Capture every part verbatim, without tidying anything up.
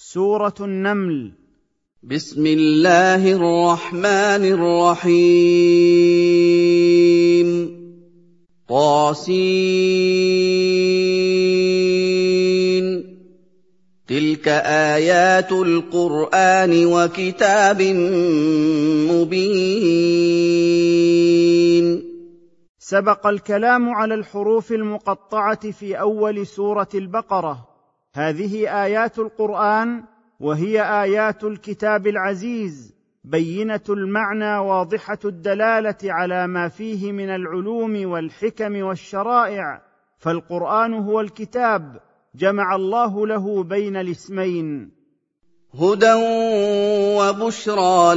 سورة النمل. بسم الله الرحمن الرحيم. طاسين. تلك آيات القرآن وكتاب مبين. سبق الكلام على الحروف المقطعة في أول سورة البقرة. هذه آيات القرآن، وهي آيات الكتاب العزيز، بينة المعنى واضحة الدلالة على ما فيه من العلوم والحكم والشرائع، فالقرآن هو الكتاب، جمع الله له بين الاسمين. هدى وبشرى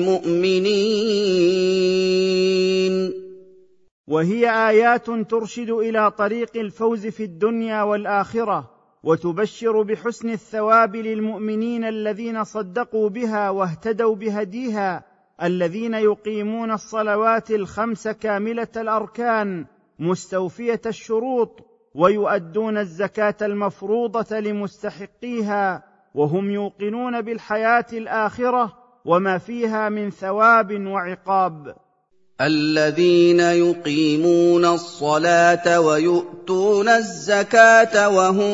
للمؤمنين. وهي آيات ترشد إلى طريق الفوز في الدنيا والآخرة، وتبشر بحسن الثواب للمؤمنين الذين صدقوا بها واهتدوا بهديها، الذين يقيمون الصلوات الخمس كاملة الأركان مستوفية الشروط، ويؤدون الزكاة المفروضة لمستحقيها، وهم يوقنون بالحياة الآخرة وما فيها من ثواب وعقاب. الذين يقيمون الصلاة ويؤتون الزكاة وهم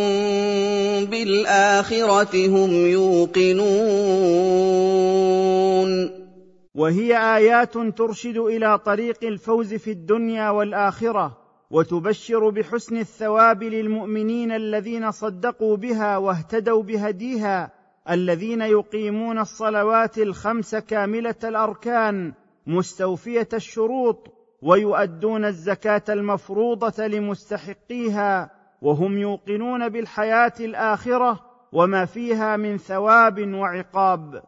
بالآخرة هم يوقنون. وهي آيات ترشد إلى طريق الفوز في الدنيا والآخرة، وتبشر بحسن الثواب للمؤمنين الذين صدقوا بها واهتدوا بهديها، الذين يقيمون الصلوات الخمس كاملة الأركان مستوفية الشروط، ويؤدون الزكاة المفروضة لمستحقيها، وهم يوقنون بالحياة الآخرة وما فيها من ثواب وعقاب.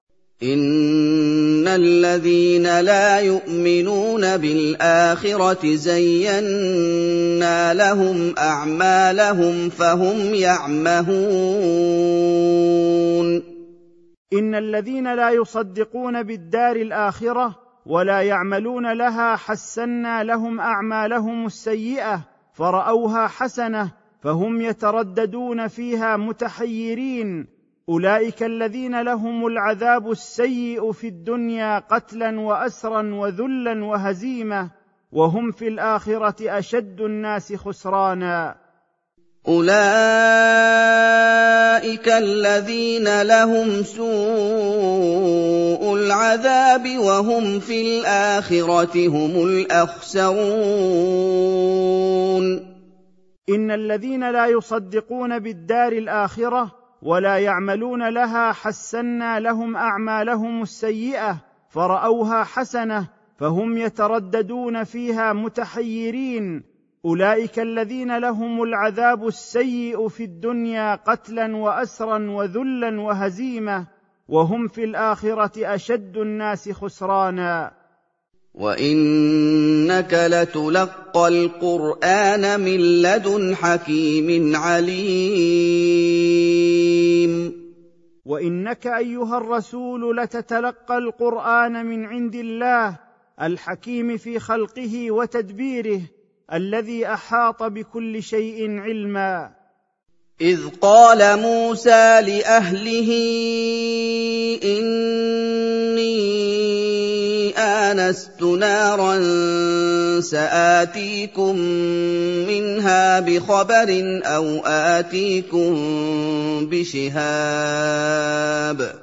إن الذين لا يؤمنون بالآخرة زينا لهم أعمالهم فهم يعمهون. إن الذين لا يصدقون بالدار الآخرة ولا يعملون لها حسنا لهم أعمالهم السيئة فرأوها حسنة فهم يترددون فيها متحيرين. أولئك الذين لهم العذاب السيء في الدنيا قتلا وأسرا وذلا وهزيمة، وهم في الآخرة أشد الناس خسرانا. أولئك الذين لهم سوء العذاب وهم في الآخرة هم الأخسرون. إن الذين لا يصدقون بالدار الآخرة ولا يعملون لها حسنا لهم أعمالهم السيئة فرأوها حسنة فهم يترددون فيها متحيرين. أولئك الذين لهم العذاب السيء في الدنيا قتلا وأسرا وذلا وهزيمة، وهم في الآخرة أشد الناس خسرانا. وإنك لتلقى القرآن من لدن حكيم عليم. وإنك أيها الرسول لتتلقى القرآن من عند الله الحكيم في خلقه وتدبيره، الذي أحاط بكل شيء علما. إذ قال موسى لأهله إني آنست نارا سآتيكم منها بخبر أو آتيكم بشهاب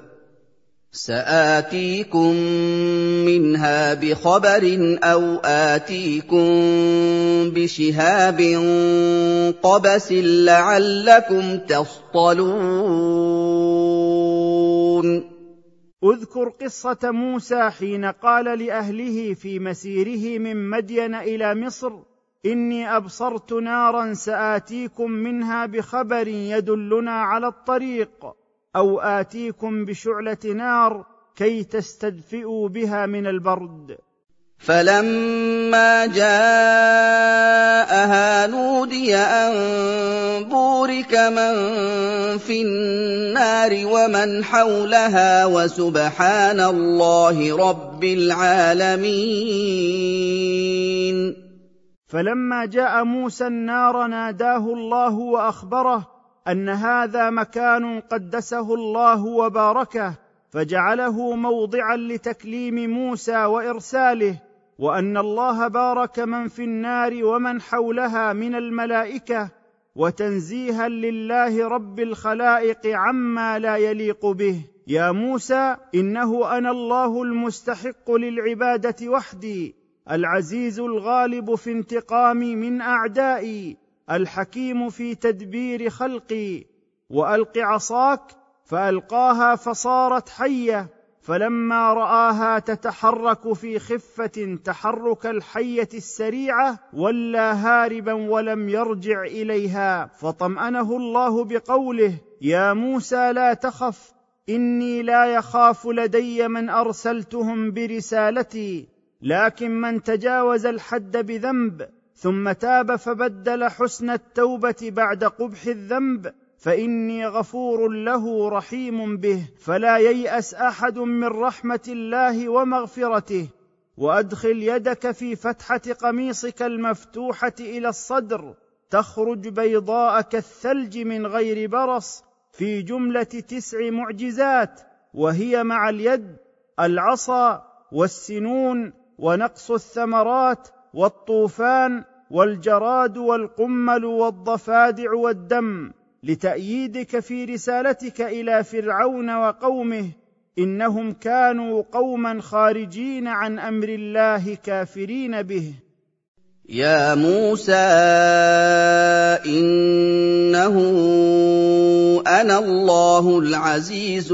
سآتيكم منها بخبر أو آتيكم بشهاب قبس لعلكم تصطلون. اذكر قصة موسى حين قال لأهله في مسيره من مدين إلى مصر إني أبصرت نارا سآتيكم منها بخبر يدلنا على الطريق، أو آتيكم بشعلة نار كي تستدفئوا بها من البرد. فلما جاءها نودي أن بورك من في النار ومن حولها وسبحان الله رب العالمين. فلما جاء موسى النار ناداه الله وأخبره ان هذا مكان قدسه الله وباركه فجعله موضعا لتكليم موسى وارساله، وان الله بارك من في النار ومن حولها من الملائكه، وتنزيها لله رب الخلائق عما لا يليق به. يا موسى انه انا الله المستحق للعباده وحدي، العزيز الغالب في انتقامي من اعدائي، الحكيم في تدبير خلقي. والق عصاك، فالقاها فصارت حيه، فلما راها تتحرك في خفه تحرك الحيه السريعه ولى هاربا ولم يرجع اليها، فطمأنه الله بقوله: يا موسى لا تخف، اني لا يخاف لدي من ارسلتهم برسالتي، لكن من تجاوز الحد بذنب ثم تاب فبدل حسن التوبه بعد قبح الذنب فاني غفور له رحيم به، فلا ييأس احد من رحمه الله ومغفرته. وادخل يدك في فتحه قميصك المفتوحه الى الصدر، تخرج بيضاء كالثلج من غير برص، في جمله تسع معجزات، وهي مع اليد العصا والسنون ونقص الثمرات والطوفان والجراد والقمل والضفادع والدم، لتأييدك في رسالتك إلى فرعون وقومه، إنهم كانوا قوما خارجين عن أمر الله كافرين به. يا موسى إنه أنا الله العزيز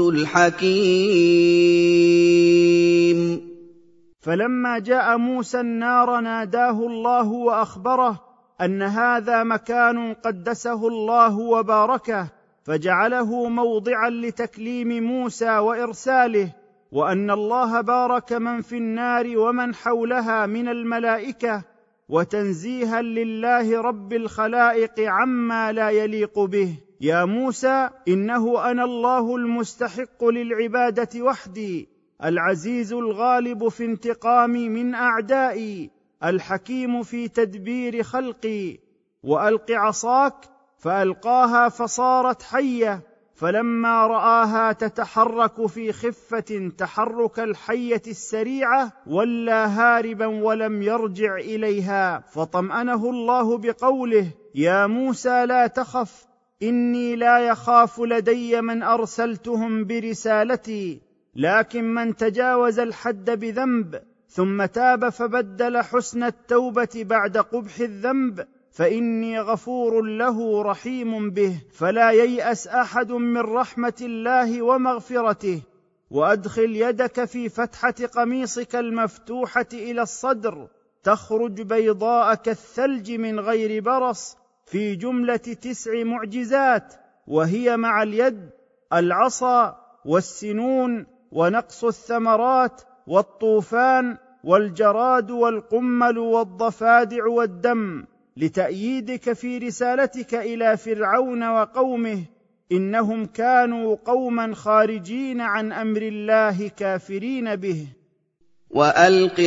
الحكيم. فلما جاء موسى النار ناداه الله وأخبره ان هذا مكان قدسه الله وباركه فجعله موضعا لتكليم موسى وارساله، وان الله بارك من في النار ومن حولها من الملائكه، وتنزيها لله رب الخلائق عما لا يليق به. يا موسى انه انا الله المستحق للعباده وحدي، العزيز الغالب في انتقامي من اعدائي، الحكيم في تدبير خلقي. والق عصاك، فالقاها فصارت حيه، فلما راها تتحرك في خفه تحرك الحيه السريعه ولى هاربا ولم يرجع اليها، فطمأنه الله بقوله: يا موسى لا تخف، اني لا يخاف لدي من ارسلتهم برسالتي، لكن من تجاوز الحد بذنب ثم تاب فبدل حسن التوبه بعد قبح الذنب فاني غفور له رحيم به، فلا ييأس احد من رحمه الله ومغفرته. وادخل يدك في فتحه قميصك المفتوحه الى الصدر، تخرج بيضاء كالثلج من غير برص، في جمله تسع معجزات، وهي مع اليد العصا والسنون ونقص الثمرات والطوفان والجراد والقمل والضفادع والدم، لتأييدك في رسالتك إلى فرعون وقومه، إنهم كانوا قوما خارجين عن أمر الله كافرين به. وألق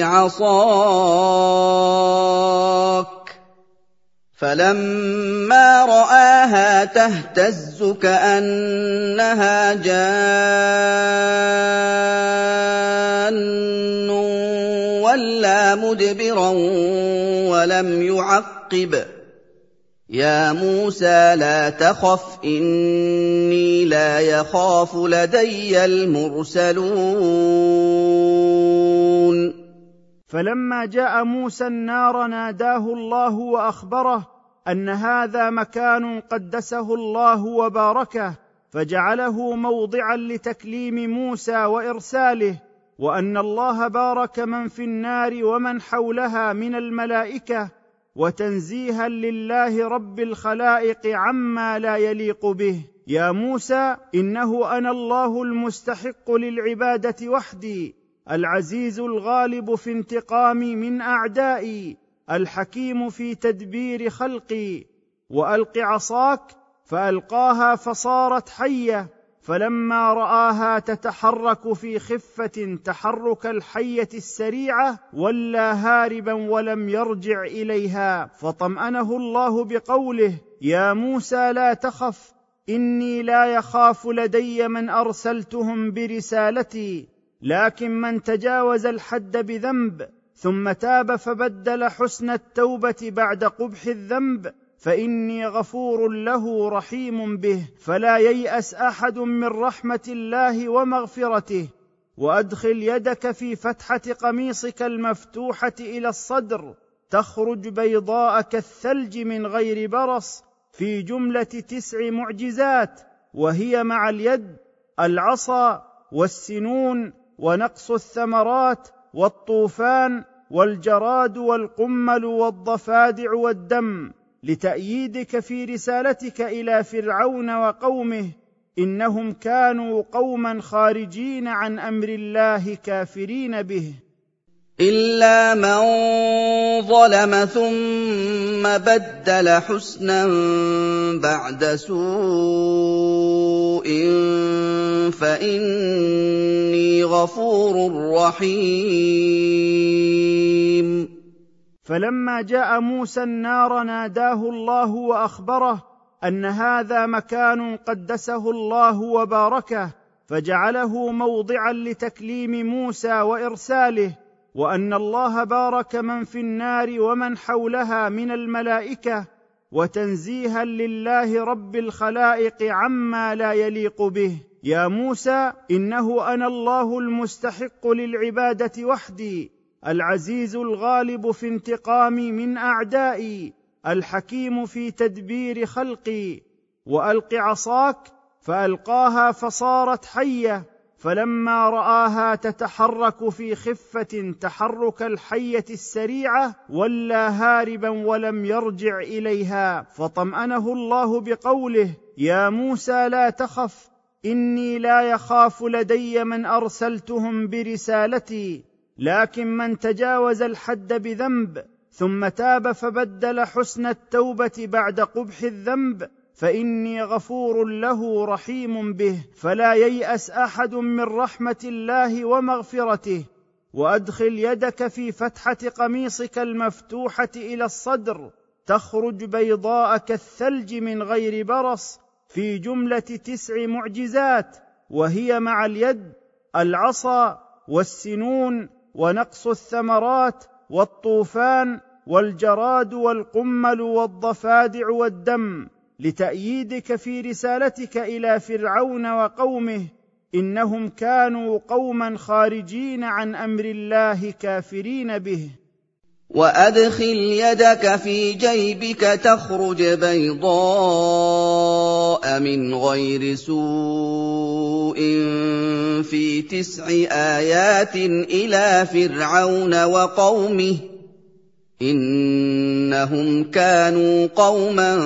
عصاك، فلما رآها تهتز كأنها جان وَلَّىٰ مُدْبِرًا وَلَمْ يُعَقِّبْ. يا موسى لا تخف، إني لا يخاف لدي المرسلون. فلما جاء موسى النار ناداه الله وأخبره ان هذا مكان قدسه الله وباركه فجعله موضعا لتكليم موسى وارساله، وان الله بارك من في النار ومن حولها من الملائكه، وتنزيها لله رب الخلائق عما لا يليق به. يا موسى انه انا الله المستحق للعباده وحدي، العزيز الغالب في انتقامي من اعدائي، الحكيم في تدبير خلقي. والق عصاك، فالقاها فصارت حيه، فلما راها تتحرك في خفه تحرك الحيه السريعه ولى هاربا ولم يرجع اليها، فطمأنه الله بقوله: يا موسى لا تخف، إني لا يخاف لدي من أرسلتهم برسالتي، لكن من تجاوز الحد بذنب ثم تاب فبدل حسن التوبة بعد قبح الذنب فإني غفور له رحيم به، فلا ييأس أحد من رحمة الله ومغفرته. وأدخل يدك في فتحة قميصك المفتوحة إلى الصدر تخرج بيضاء كالثلج من غير برص، في جملة تسع معجزات، وهي مع اليد العصا والسنون ونقص الثمرات والطوفان والجراد والقمل والضفادع والدم، لتأييدك في رسالتك إلى فرعون وقومه، إنهم كانوا قوما خارجين عن أمر الله كافرين به. إلا من ظلم ثم بدل حسنا بعد سوء فإني غفور رحيم. فلما جاء موسى النار ناداه الله وأخبره أن هذا مكان قدسه الله وباركه، فجعله موضعا لتكليم موسى وإرساله، وأن الله بارك من في النار ومن حولها من الملائكة، وتنزيها لله رب الخلائق عما لا يليق به. يا موسى إنه أنا الله المستحق للعبادة وحدي، العزيز الغالب في انتقامي من أعدائي، الحكيم في تدبير خلقي. وألق عصاك، فألقاها فصارت حية، فلما رآها تتحرك في خفة تحرك الحية السريعة ولى هاربا ولم يرجع إليها، فطمأنه الله بقوله: يا موسى لا تخف، إني لا يخاف لدي من أرسلتهم برسالتي، لكن من تجاوز الحد بذنب ثم تاب فبدل حسن التوبة بعد قبح الذنب فإني غفور له رحيم به، فلا ييأس أحد من رحمة الله ومغفرته. وأدخل يدك في فتحة قميصك المفتوحة إلى الصدر تخرج بيضاء كالثلج من غير برص، في جملة تسع معجزات، وهي مع اليد العصا والسنون ونقص الثمرات والطوفان والجراد والقمل والضفادع والدم، لتأييدك في رسالتك إلى فرعون وقومه، إنهم كانوا قوما خارجين عن أمر الله كافرين به. وأدخل يدك في جيبك تخرج بيضاء من غير سوء في تسع آيات إلى فرعون وقومه إنهم كانوا قوما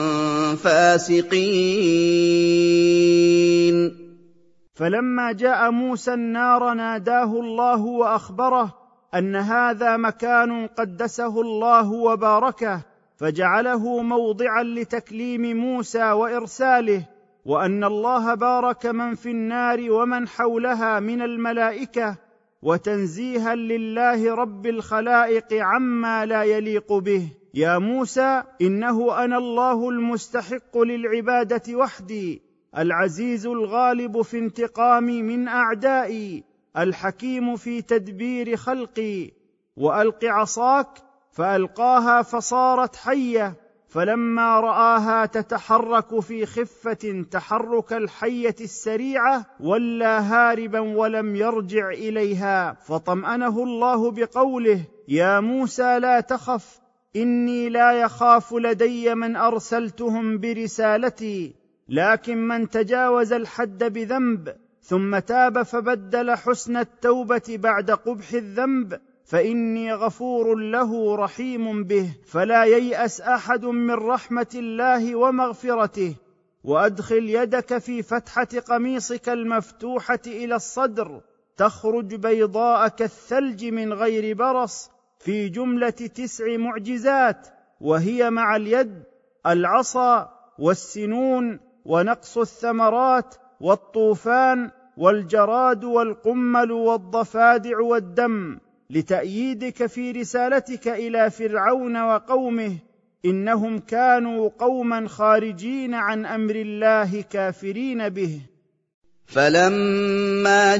فاسقين. فلما جاء موسى النار ناداه الله وأخبره أن هذا مكان قدسه الله وباركه، فجعله موضعا لتكليم موسى وإرساله، وأن الله بارك من في النار ومن حولها من الملائكة، وتنزيها لله رب الخلائق عما لا يليق به. يا موسى إنه أنا الله المستحق للعبادة وحدي، العزيز الغالب في انتقامي من أعدائي، الحكيم في تدبير خلقي. وألق عصاك، فألقاها فصارت حية، فلما رآها تتحرك في خفة تحرك الحية السريعة ولى هاربا ولم يرجع إليها، فطمأنه الله بقوله: يا موسى لا تخف، إني لا يخاف لدي من أرسلتهم برسالتي، لكن من تجاوز الحد بذنب ثم تاب فبدل حسن التوبة بعد قبح الذنب فإني غفور له رحيم به، فلا ييأس أحد من رحمة الله ومغفرته. وأدخل يدك في فتحة قميصك المفتوحة إلى الصدر تخرج بيضاء كالثلج من غير برص، في جملة تسع معجزات، وهي مع اليد العصا والسنون ونقص الثمرات والطوفان والجراد والقمل والضفادع والدم، لتأييدك في رسالتك إلى فرعون وقومه، إنهم كانوا قوما خارجين عن أمر الله كافرين به. فَلَمَّا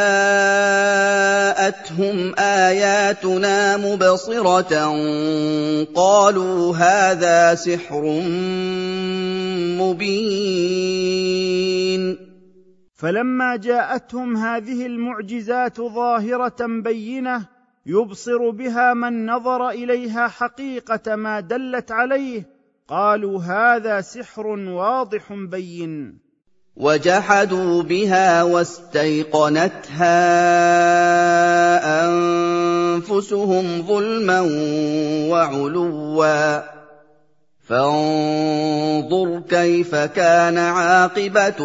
جَاءَتْهُمْ آيَاتُنَا مُبْصِرَةً قَالُوا هَٰذَا سِحْرٌ مُّبِينٌ. فلما جاءتهم هذه المعجزات ظاهرة بينة يبصر بها من نظر إليها حقيقة ما دلت عليه، قالوا هذا سحر واضح بين. وَجَحَدُوا بِهَا وَاسْتَيْقَنَتْهَا أَنفُسُهُمْ ظُلْمًا وَعُلُوًّا ۚ فَانظُرْ كَيْفَ كَانَ عَاقِبَةُ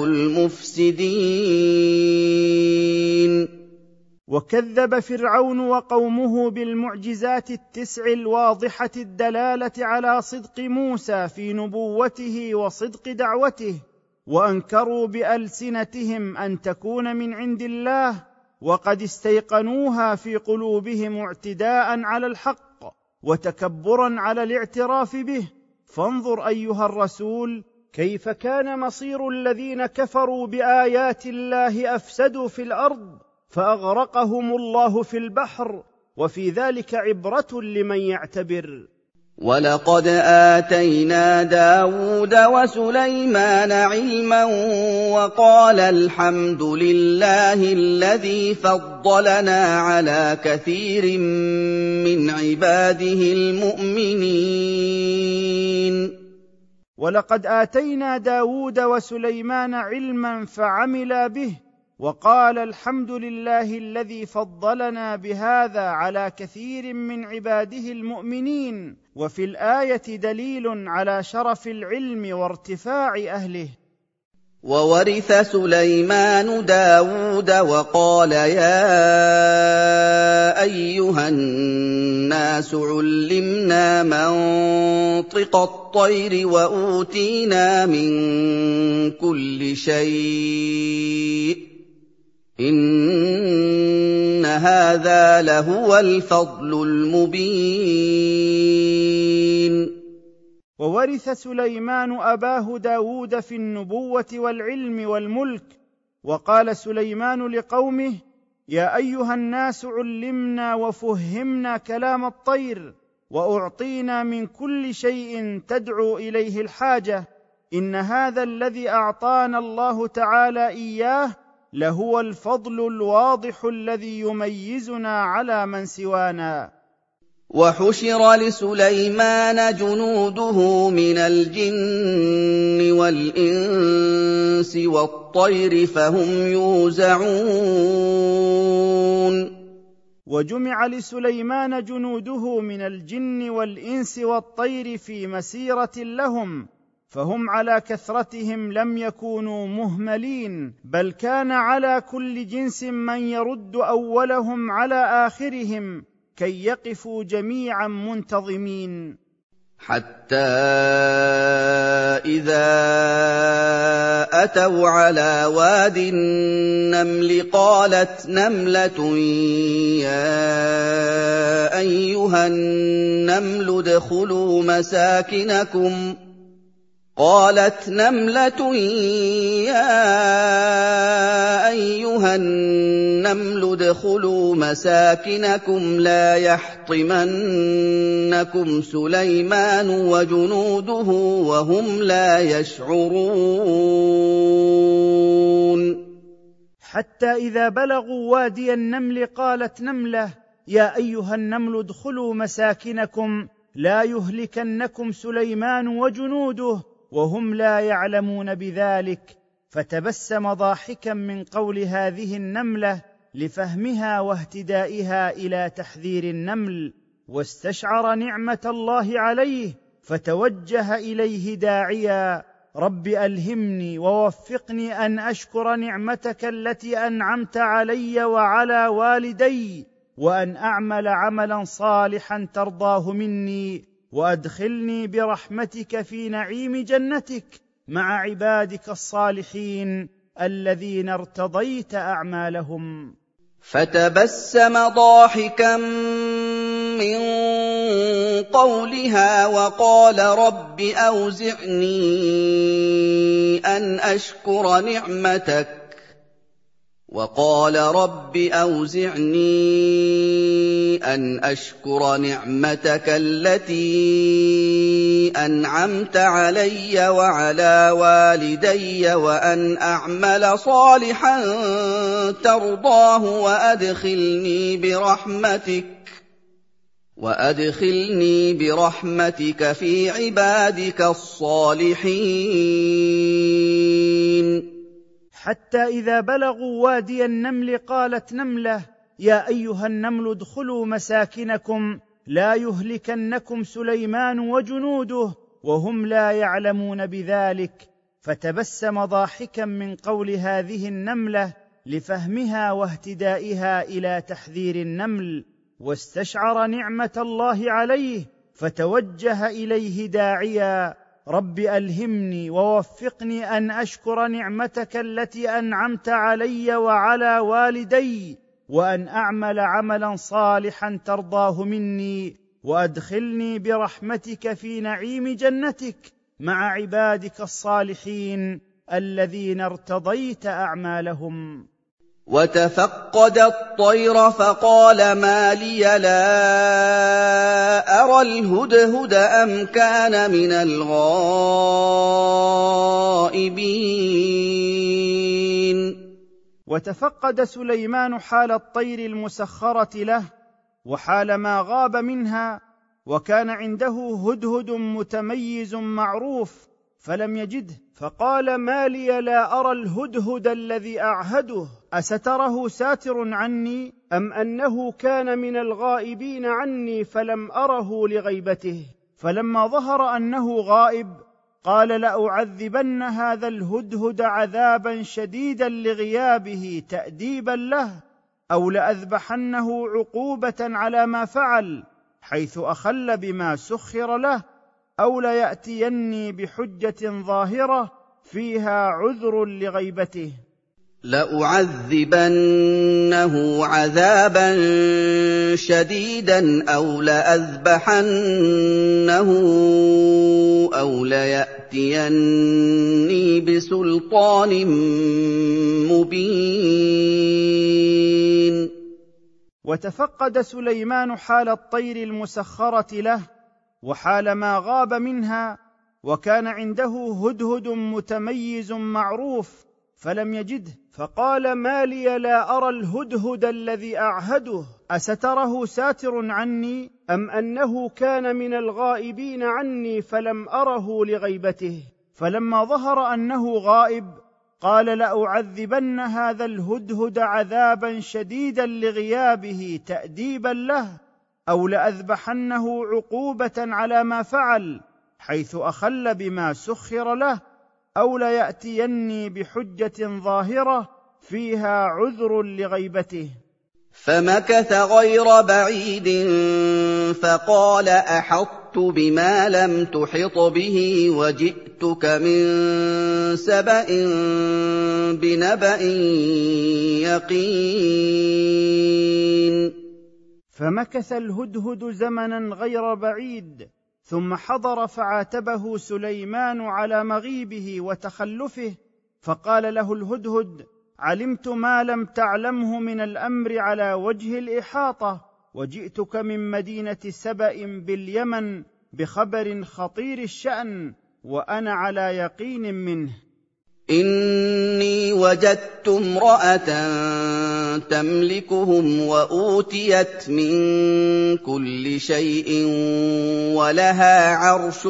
الْمُفْسِدِينَ. وكذب فرعون وقومه بالمعجزات التسع الواضحة الدلالة على صدق موسى في نبوته وصدق دعوته، وأنكروا بألسنتهم أن تكون من عند الله، وقد استيقنوها في قلوبهم اعتداء على الحق وتكبرا على الاعتراف به. فانظر أيها الرسول كيف كان مصير الذين كفروا بآيات الله أفسدوا في الأرض فأغرقهم الله في البحر، وفي ذلك عبرة لمن يعتبر. وَلَقَدْ آتَيْنَا دَاوُودَ وَسُلَيْمَانَ عِلْمًا وَقَالَ الْحَمْدُ لِلَّهِ الَّذِي فَضَّلَنَا عَلَىٰ كَثِيرٍ مِّنْ عِبَادِهِ الْمُؤْمِنِينَ. ولقد آتينا داود وسليمان علما فعملا به، وقال الحمد لله الذي فضلنا بهذا على كثير من عباده المؤمنين. وفي الآية دليل على شرف العلم وارتفاع أهله. وَوَرِثَ سُلَيْمَانُ دَاوُودَ وَقَالَ يَا أَيُّهَا النَّاسُ عُلِّمْنَا مَنطِقَ الطَّيْرِ وَأُوتِينَا مِن كُلِّ شَيْءٍ إِنَّ هَٰذَا لَهُوَ الْفَضْلُ الْمُبِينُ. وورث سليمان أباه داود في النبوة والعلم والملك. وقال سليمان لقومه: يا أيها الناس علمنا وفهمنا كلام الطير، وأعطينا من كل شيء تدعو إليه الحاجة، إن هذا الذي أعطانا الله تعالى إياه لهو الفضل الواضح الذي يميزنا على من سوانا. وَحُشِرَ لِسُلَيْمَانَ جُنُودُهُ مِنَ الْجِنِّ وَالْإِنسِ وَالطَّيْرِ فَهُمْ يُوزَعُونَ. وجمع لسليمان جنوده من الجن والإنس والطير في مسيرة لهم، فهم على كثرتهم لم يكونوا مهملين، بل كان على كل جنس من يرد أولهم على آخرهم كي يقفوا جميعا منتظمين. حتى إذا أتوا على واد النمل قالت نملة يا أيها النمل ادخلوا مساكنكم قالت نملة يا أيها النمل ادخلوا مساكنكم لا يحطمنكم سليمان وجنوده وهم لا يشعرون. حتى إذا بلغوا وادي النمل قالت نملة يا أيها النمل ادخلوا مساكنكم لا يهلكنكم سليمان وجنوده وهم لا يعلمون بذلك، فتبسم ضاحكا من قول هذه النملة لفهمها واهتدائها إلى تحذير النمل، واستشعر نعمة الله عليه فتوجه إليه داعيا: رب ألهمني ووفقني أن أشكر نعمتك التي أنعمت علي وعلى والدي، وأن أعمل عملا صالحا ترضاه مني، وأدخلني برحمتك في نعيم جنتك مع عبادك الصالحين الذين ارتضيت أعمالهم. فتبسم ضاحكا من قَوْلِهَا وَقَالَ رَبِّ أَوْزِعْنِي أَنْ أَشْكُرَ نِعْمَتَكَ وَقَالَ رَبِّ أَوْزِعْنِي أَنْ أَشْكُرَ نِعْمَتَكَ الَّتِي أَنْعَمْتَ عَلَيَّ وَعَلَىٰ وَالِدَيَّ وَأَنْ أَعْمَلَ صَالِحًا تَرْضَاهُ وَأَدْخِلْنِي بِرَحْمَتِكَ وَأَدْخِلْنِي بِرَحْمَتِكَ فِي عِبَادِكَ الصَّالِحِينَ حتى إذا بلغوا وادي النمل قالت نملة يا أيها النمل ادخلوا مساكنكم لا يهلكنكم سليمان وجنوده وهم لا يعلمون بذلك، فتبسم ضاحكا من قول هذه النملة لفهمها واهتدائها إلى تحذير النمل، واستشعر نعمة الله عليه فتوجه إليه داعيا رب ألهمني ووفقني أن أشكر نعمتك التي أنعمت علي وعلى والدي وأن أعمل عملا صالحا ترضاه مني وأدخلني برحمتك في نعيم جنتك مع عبادك الصالحين الذين ارتضيت أعمالهم. وتفقد الطير فقال ما لي لا أرى الهدهد أم كان من الغائبين. وتفقد سليمان حال الطير المسخرة له وحال ما غاب منها، وكان عنده هدهد متميز معروف فلم يجده، فقال ما لي لا أرى الهدهد الذي أعهده أستره ساتر عني أم أنه كان من الغائبين عني فلم أره لغيبته. فلما ظهر أنه غائب قال لأعذبن هذا الهدهد عذابا شديدا لغيابه تأديبا له أو لأذبحنه عقوبة على ما فعل حيث أخل بما سخر له أو ليأتيني بحجة ظاهرة فيها عذر لغيبته. لأعذبنه عذابا شديدا أو لأذبحنه أو ليأتيني بسلطان مبين. وتفقد سليمان حال الطير المسخرة له وحال ما غاب منها، وكان عنده هدهد متميز معروف فلم يجده، فقال ما لي لا أرى الهدهد الذي أعهده أستره ساتر عني أم أنه كان من الغائبين عني فلم أره لغيبته. فلما ظهر أنه غائب قال لأعذبن هذا الهدهد عذابا شديدا لغيابه تأديبا له أو لأذبحنه عقوبة على ما فعل حيث أخل بما سخر له أو ليأتيني بحجة ظاهرة فيها عذر لغيبته. فمكث غير بعيد فقال أحطت بما لم تحط به وجئتك من سبأ بنبأ يقين. فمكث الهدهد زمنا غير بعيد ثم حضر فعاتبه سليمان على مغيبه وتخلفه، فقال له الهدهد علمت ما لم تعلمه من الأمر على وجه الإحاطة، وجئتك من مدينة سبأ باليمن بخبر خطير الشأن وأنا على يقين منه. إني وجدت امرأة تملكهم وأوتيت من كل شيء ولها عرش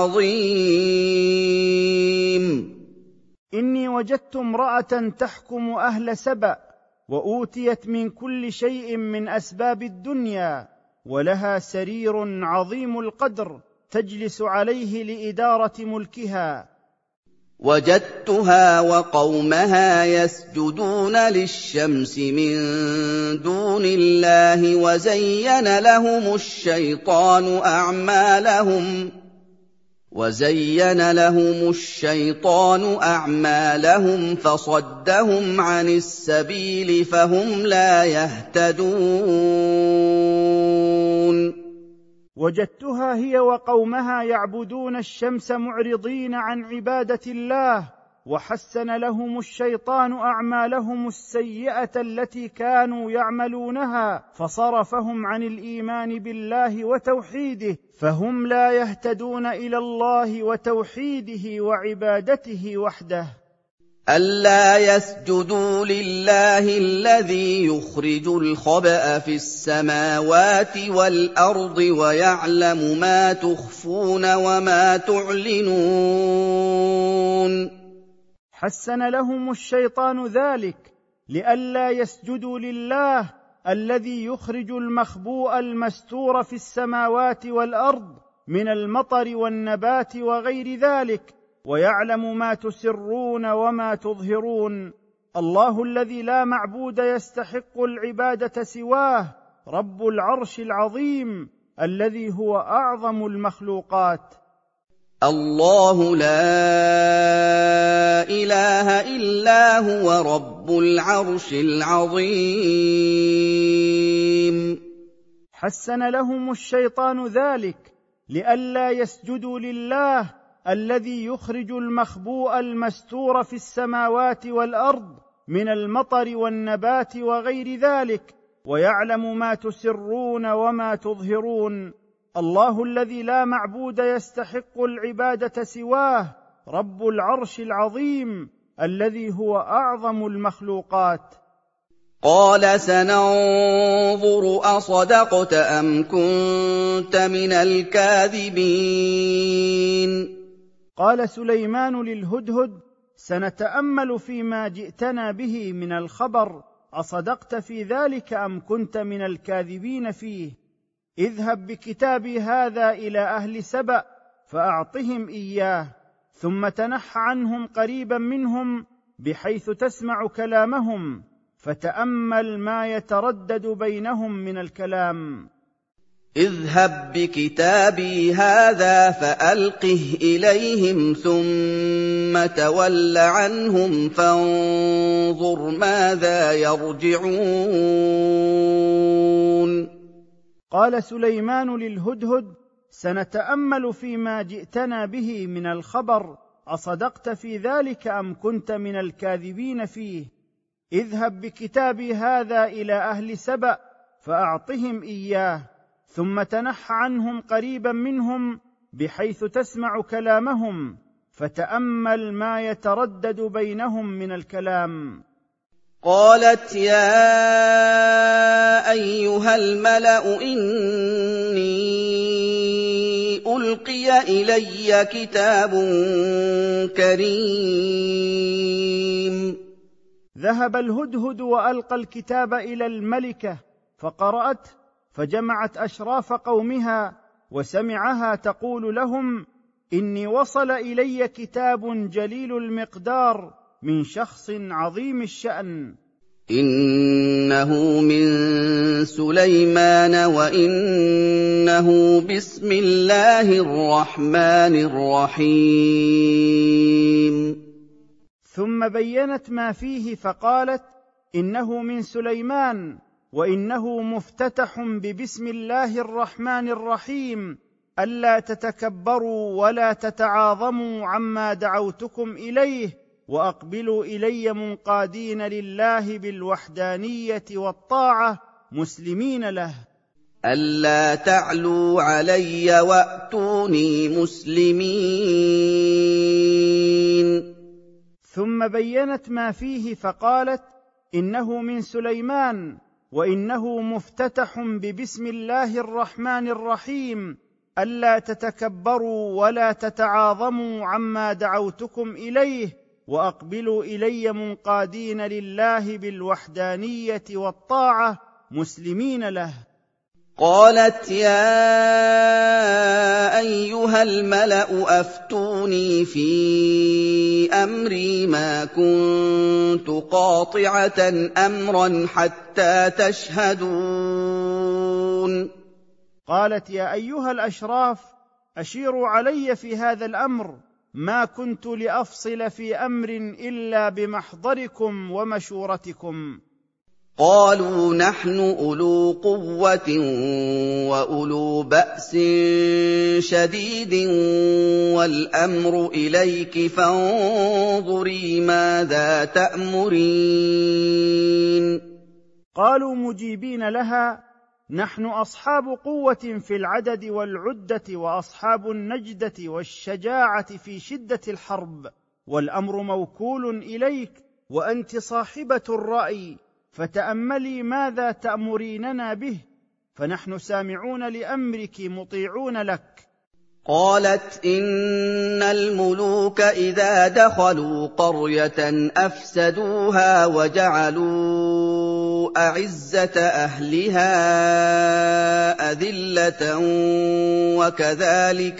عظيم. إني وجدت امرأة تحكم أهل سبأ وأوتيت من كل شيء من أسباب الدنيا ولها سرير عظيم القدر تجلس عليه لإدارة ملكها. وجدتها وقومها يسجدون للشمس من دون الله وزين لهم الشيطان أعمالهم وزين لهم الشيطان أعمالهم فصدهم عن السبيل فهم لا يهتدون. وجدتها هي وقومها يعبدون الشمس معرضين عن عباده الله، وحسن لهم الشيطان اعمالهم السيئه التي كانوا يعملونها فصرفهم عن الايمان بالله وتوحيده، فهم لا يهتدون الى الله وتوحيده وعبادته وحده. ألا يسجدوا لله الذي يخرج الخبأ في السماوات والأرض ويعلم ما تخفون وما تعلنون. حسن لهم الشيطان ذلك لئلا يسجدوا لله الذي يخرج المخبوء المستور في السماوات والأرض من المطر والنبات وغير ذلك، ويعلم ما تسرون وما تظهرون. الله الذي لا معبود يستحق العبادة سواه، رب العرش العظيم الذي هو أعظم المخلوقات. الله لا إله إلا هو رب العرش العظيم. حسن لهم الشيطان ذلك لئلا يسجدوا لله الذي يخرج المخبوء المستور في السماوات والأرض من المطر والنبات وغير ذلك، ويعلم ما تسرون وما تظهرون. الله الذي لا معبود يستحق العبادة سواه، رب العرش العظيم الذي هو أعظم المخلوقات. قال سننظر أصدقت أم كنت من الكاذبين. قال سليمان للهدهد: سنتأمل فيما جئتنا به من الخبر، أصدقت في ذلك أم كنت من الكاذبين فيه. اذهب بكتابي هذا إلى أهل سبأ فأعطهم إياه، ثم تنح عنهم قريبا منهم بحيث تسمع كلامهم، فتأمل ما يتردد بينهم من الكلام. اذهب بكتابي هذا فألقه إليهم ثم تول عنهم فانظر ماذا يرجعون. قال سليمان للهدهد: سنتأمل فيما جئتنا به من الخبر، أصدقت في ذلك أم كنت من الكاذبين فيه. اذهب بكتابي هذا إلى أهل سبأ فأعطهم إياه، ثم تنح عنهم قريبا منهم بحيث تسمع كلامهم، فتأمل ما يتردد بينهم من الكلام. قالت يا أيها الملأ إني ألقي إلي كتاب كريم. ذهب الهدهد وألقى الكتاب إلى الملكة فقرأته، فجمعت أشراف قومها وسمعها تقول لهم: إني وصل إلي كتاب جليل المقدار من شخص عظيم الشأن، إنه من سليمان وإنه بسم الله الرحمن الرحيم. ثم بينت ما فيه فقالت: إنه من سليمان وإنه مفتتح ببسم الله الرحمن الرحيم، ألا تتكبروا ولا تتعاظموا عما دعوتكم إليه، وأقبلوا إلي منقادين لله بالوحدانية والطاعة مسلمين له. ألا تعلوا علي وأتوني مسلمين. ثم بينت ما فيه فقالت: إنه من سليمان وإنه مفتتح ببسم الله الرحمن الرحيم، ألا تتكبروا ولا تتعاظموا عما دعوتكم إليه، وأقبلوا إلي منقادين لله بالوحدانية والطاعة مسلمين له. قالت يا أيها الملأ أفتوني في أمري ما كنت قاطعة أمرا حتى تشهدون. قالت يا أيها الأشراف أشيروا علي في هذا الأمر، ما كنت لأفصل في أمر إلا بمحضركم ومشورتكم. قَالُوا نَحْنُ أُولُو قُوَّةٍ وَأُولُو بَأْسٍ شَدِيدٍ وَالْأَمْرُ إِلَيْكِ فَانظُرِي مَاذَا تَأْمُرِينَ قالوا مجيبين لها: نحن أصحاب قوة في العدد والعدة وأصحاب النجدة والشجاعة في شدة الحرب، والأمر موكول إليك وأنت صاحبة الرأي، فتأملي ماذا تأمريننا به، فنحن سامعون لأمرك مطيعون لك. قالت إن الملوك إذا دخلوا قرية أفسدوها وجعلوا أعزة أهلها أذلة وكذلك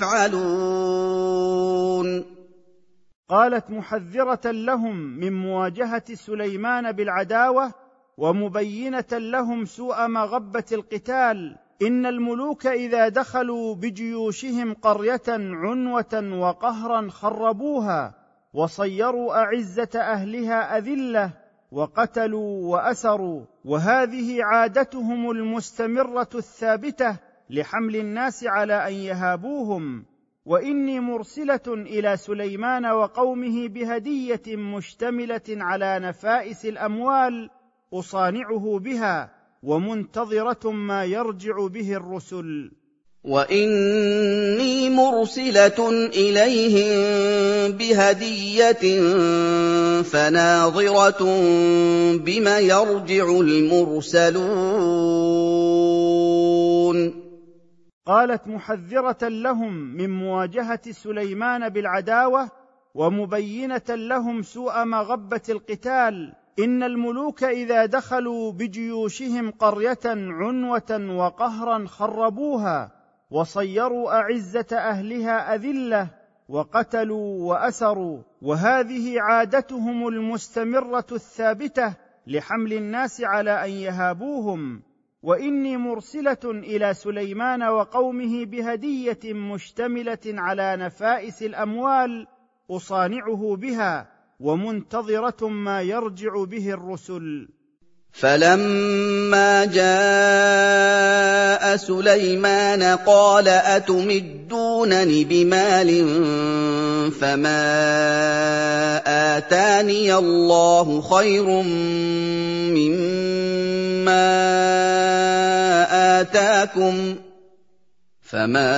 يفعلون. قالت محذرة لهم من مواجهة سليمان بالعداوة ومبينة لهم سوء مغبة القتال: إن الملوك إذا دخلوا بجيوشهم قرية عنوة وقهرا خربوها وصيروا أعزة أهلها أذلة وقتلوا وأسروا، وهذه عادتهم المستمرة الثابتة لحمل الناس على أن يهابوهم. وإني مرسلة إلى سليمان وقومه بهدية مشتملة على نفائس الأموال أصانعه بها، ومنتظرة ما يرجع به الرسل. وإني مرسلة إليهم بهدية فناظرة بما يرجع المرسلون. قالت محذرة لهم من مواجهة سليمان بالعداوة ومبينة لهم سوء مغبة القتال: إن الملوك إذا دخلوا بجيوشهم قرية عنوة وقهرا خربوها وصيروا أعزة أهلها أذلة وقتلوا وأسروا، وهذه عادتهم المستمرة الثابتة لحمل الناس على أن يهابوهم. وإني مرسلة إلى سليمان وقومه بهدية مشتملة على نفائس الأموال أصانعه بها، ومنتظرة ما يرجع به الرسل. فلما جاء سليمان قال أتمدونني بمال فما آتاني الله خير مما آتاكم فما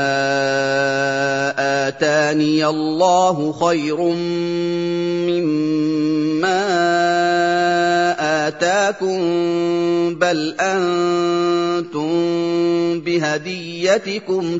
آتاني الله خير مما آتاكم بل أنتم بهديتكم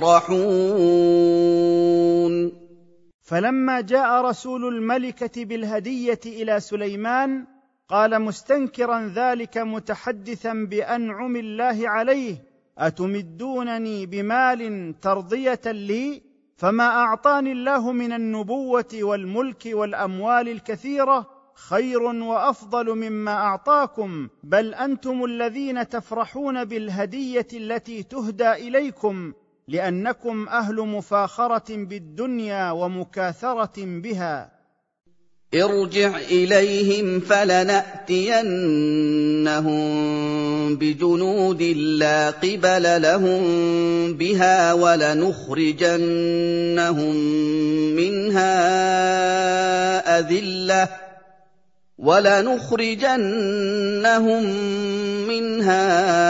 تفرحون. فلما جاء رسول الملكة بالهدية إلى سليمان قال مستنكرا ذلك متحدثا بأنعم الله عليه: أتمدونني بمال ترضية لي؟ فما أعطاني الله من النبوة والملك والأموال الكثيرة خير وأفضل مما أعطاكم، بل أنتم الذين تفرحون بالهدية التي تهدى إليكم، لأنكم أهل مفاخرة بالدنيا ومكاثرة بها. ارجع إليهم فلنأتينهم بجنود لا قبل لهم بها ولنخرجنهم منها أذلة ولنخرجنهم منها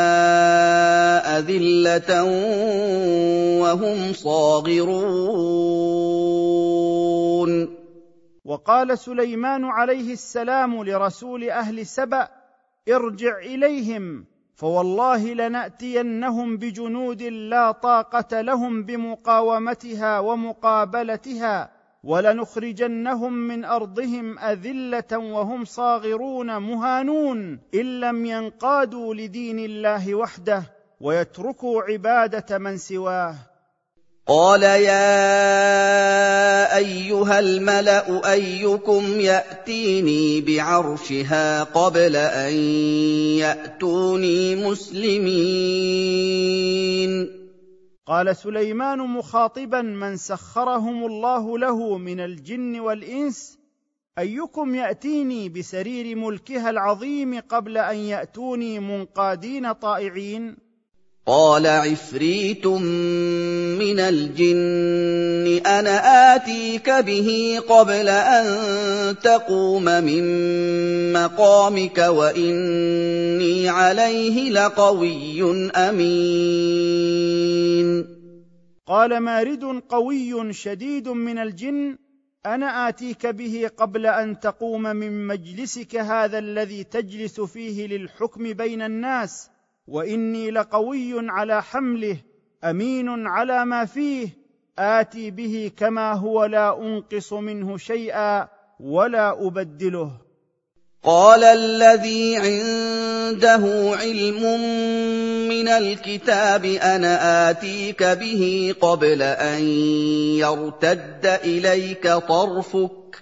أذلة وهم صاغرون. وقال سليمان عليه السلام لرسول أهل سبأ: ارجع إليهم فوالله لنأتينهم بجنود لا طاقة لهم بمقاومتها ومقابلتها، ولنخرجنهم من أرضهم أذلة وهم صاغرون مهانون، إن لم ينقادوا لدين الله وحده ويتركوا عبادة من سواه. قال يا أيها الملأ أيكم يأتيني بعرشها قبل أن يأتوني مسلمين. قال سليمان مخاطبا من سخرهم الله له من الجن والإنس: أيكم يأتيني بسرير ملكها العظيم قبل أن يأتوني منقادين طائعين؟ قال عفريت من الجن أنا آتيك به قبل أن تقوم من مقامك وإني عليه لقوي أمين. قال مارد قوي شديد من الجن: أنا آتيك به قبل أن تقوم من مجلسك هذا الذي تجلس فيه للحكم بين الناس، وإني لقوي على حمله أمين على ما فيه، آتي به كما هو لا أنقص منه شيئا ولا أبدله. قال الذي عنده علم من الكتاب أنا آتيك به قبل أن يرتد إليك طرفك،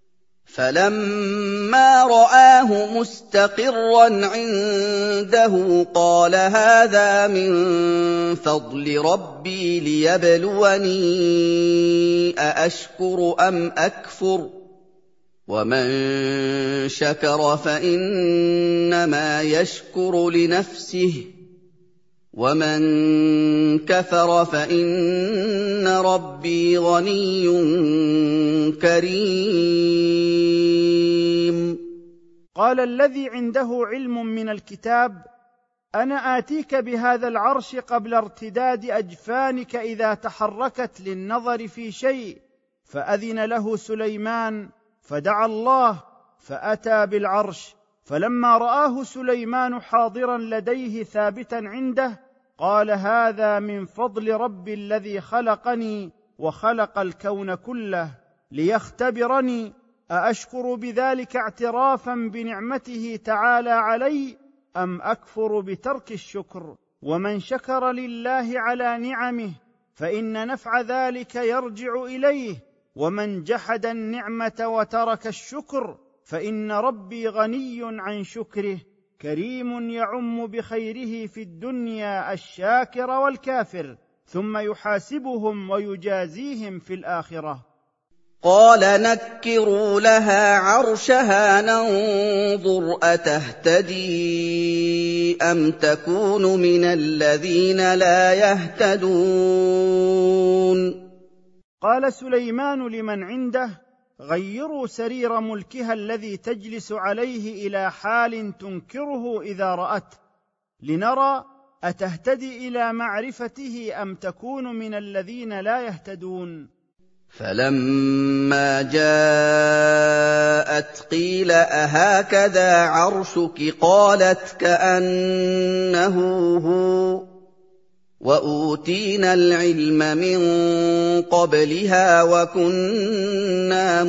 فلما رآه مستقرا عنده قال هذا من فضل ربي ليبلوني أأشكر أم أكفر، ومن شكر فإنما يشكر لنفسه ومن كفر فإن ربي غني كريم. قال الذي عنده علم من الكتاب: أنا آتيك بهذا العرش قبل ارتداد أجفانك إذا تحركت للنظر في شيء. فأذن له سليمان فدعا الله فأتى بالعرش، فلما رآه سليمان حاضرا لديه ثابتا عنده قال هذا من فضل ربي الذي خلقني وخلق الكون كله ليختبرني أأشكر بذلك اعترافا بنعمته تعالى علي أم أكفر بترك الشكر. ومن شكر لله على نعمه فإن نفع ذلك يرجع إليه، ومن جحد النعمة وترك الشكر فإن ربي غني عن شكره كريم يعم بخيره في الدنيا الشاكر والكافر، ثم يحاسبهم ويجازيهم في الآخرة. قال نكروا لها عرشها ننظر أتهتدي أم تكون من الذين لا يهتدون. قال سليمان لمن عنده: غيروا سرير ملكها الذي تجلس عليه إلى حال تنكره إذا رأته، لنرى أتهتدي إلى معرفته أم تكون من الذين لا يهتدون. فلما جاءت قيل أهكذا عرشك قالت كأنه هو، وأوتينا العلم من قبلها وكنا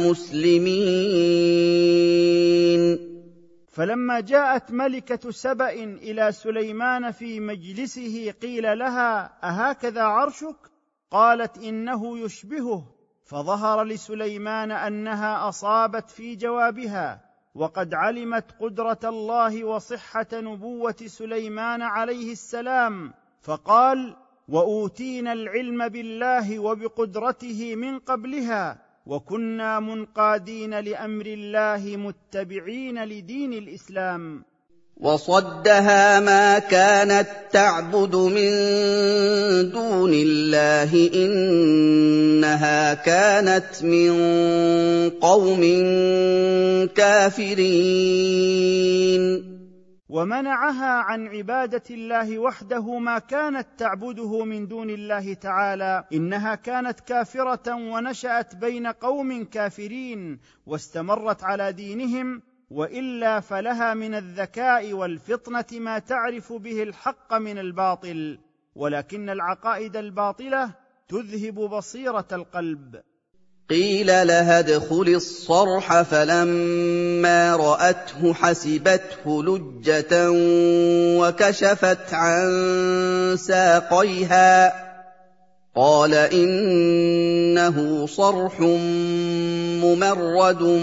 مسلمين. فلما جاءت ملكة سبأ إلى سليمان في مجلسه قيل لها: أهكذا عرشك؟ قالت: إنه يشبهه. فظهر لسليمان أنها أصابت في جوابها، وقد علمت قدرة الله وصحة نبوة سليمان عليه السلام، فقال: وأوتينا العلم بالله وبقدرته من قبلها وكنا منقادين لأمر الله متبعين لدين الإسلام. وصدها ما كانت تعبد من دون الله إنها كانت من قوم كافرين. ومنعها عن عبادة الله وحده ما كانت تعبده من دون الله تعالى، إنها كانت كافرة ونشأت بين قوم كافرين واستمرت على دينهم، وإلا فلها من الذكاء والفطنة ما تعرف به الحق من الباطل، ولكن العقائد الباطلة تذهب بصيرة القلب. قيل لها ادخلي الصرح فلما رأته حسبته لجة وكشفت عن ساقيها قال إنه صرح ممرد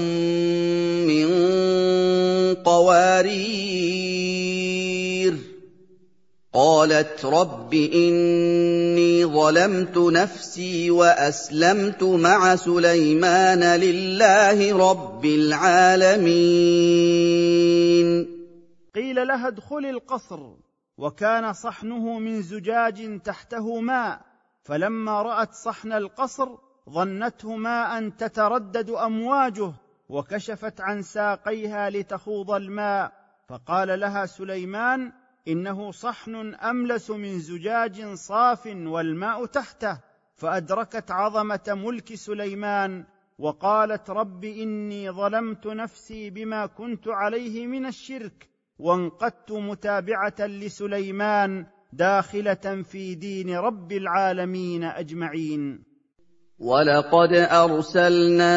من قوارير قالت رب إني ظلمت نفسي وأسلمت مع سليمان لله رب العالمين. قيل لها ادخلي القصر، وكان صحنه من زجاج تحته ماء، فلما رأت صحن القصر ظنته ماء تتردد أمواجه، وكشفت عن ساقيها لتخوض الماء، فقال لها سليمان إنه صحن أملس من زجاج صاف والماء تحته، فأدركت عظمة ملك سليمان، وقالت رب إني ظلمت نفسي بما كنت عليه من الشرك، وانقدت متابعة لسليمان داخلة في دين رب العالمين أجمعين. ولقد أرسلنا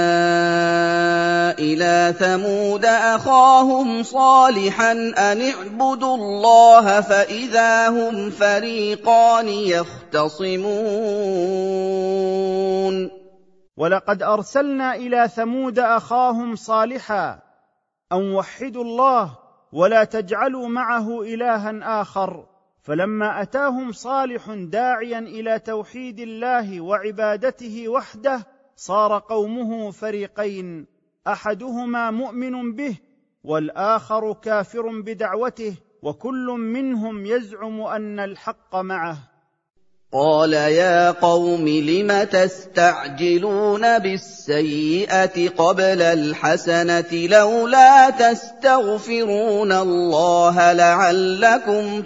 إلى ثمود أخاهم صالحا أن اعبدوا الله فإذا هم فريقان يختصمون. ولقد أرسلنا إلى ثمود أخاهم صالحا أن وحدوا الله ولا تجعلوا معه إلها آخر، فلما أتاهم صالح داعيا إلى توحيد الله وعبادته وحده صار قومه فريقين، أحدهما مؤمن به والآخر كافر بدعوته، وكل منهم يزعم أن الحق معه. قال يا قوم لم تستعجلون بالسيئة قبل الحسنة لولا تستغفرون الله لعلكم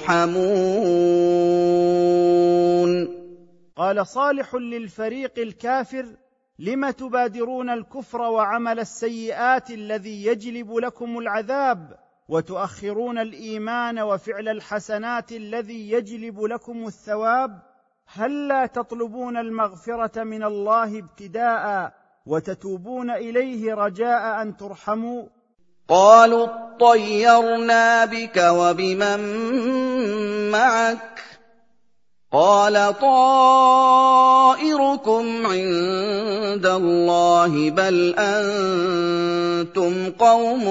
ترحمون. قال صالح للفريق الكافر لم تبادرون الكفر وعمل السيئات الذي يجلب لكم العذاب، وتؤخرون الإيمان وفعل الحسنات الذي يجلب لكم الثواب؟ هل لا تطلبون المغفرة من الله ابتداء وتتوبون إليه رجاء أن ترحموا؟ قالوا اطيرنا بك وبمن معك قال طائركم عند الله بل أنتم قوم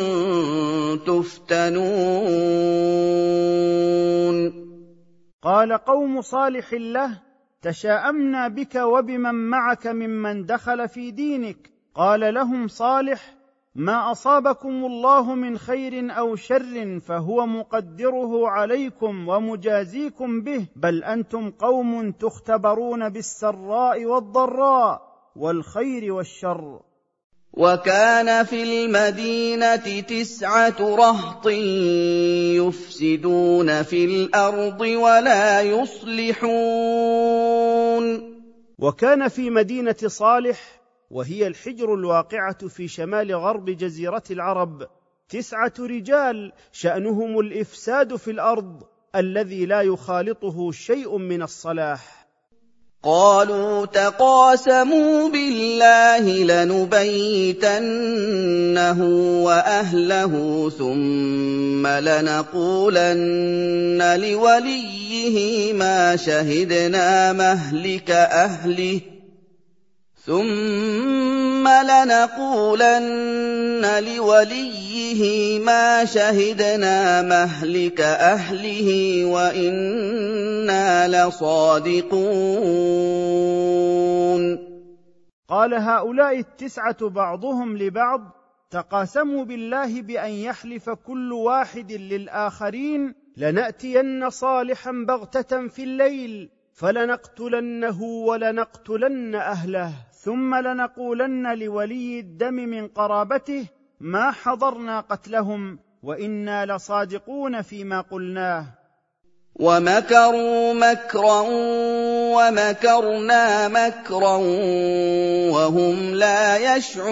تفتنون. قال قوم صالح له تشاءمنا بك وبمن معك ممن دخل في دينك. قال لهم صالح ما أصابكم الله من خير أو شر فهو مقدره عليكم ومجازيكم به، بل أنتم قوم تختبرون بالسراء والضراء والخير والشر. وكان في المدينة تسعة رهط يفسدون في الأرض ولا يصلحون. وكان في مدينة صالح وهي الحجر الواقعة في شمال غرب جزيرة العرب تسعة رجال شأنهم الإفساد في الأرض الذي لا يخالطه شيء من الصلاح. قالوا تقاسموا بالله لنبيتنه وأهله ثم لنقولن لوليه ما شهدنا مهلك أهله ثم لنقولن لوليه ما شهدنا مهلك أهله وإنا لصادقون. قال هؤلاء التسعة بعضهم لبعض تقاسموا بالله بأن يحلف كل واحد للآخرين لنأتين صالحا بغتة في الليل فلنقتلنه ولنقتلن أهله ثم لنقولن لولي الدم من قرابته ما حضرنا قتلهم وإنا لصادقون فيما قلناه. ومكروا مكرا ومكرنا مكرا وهم لا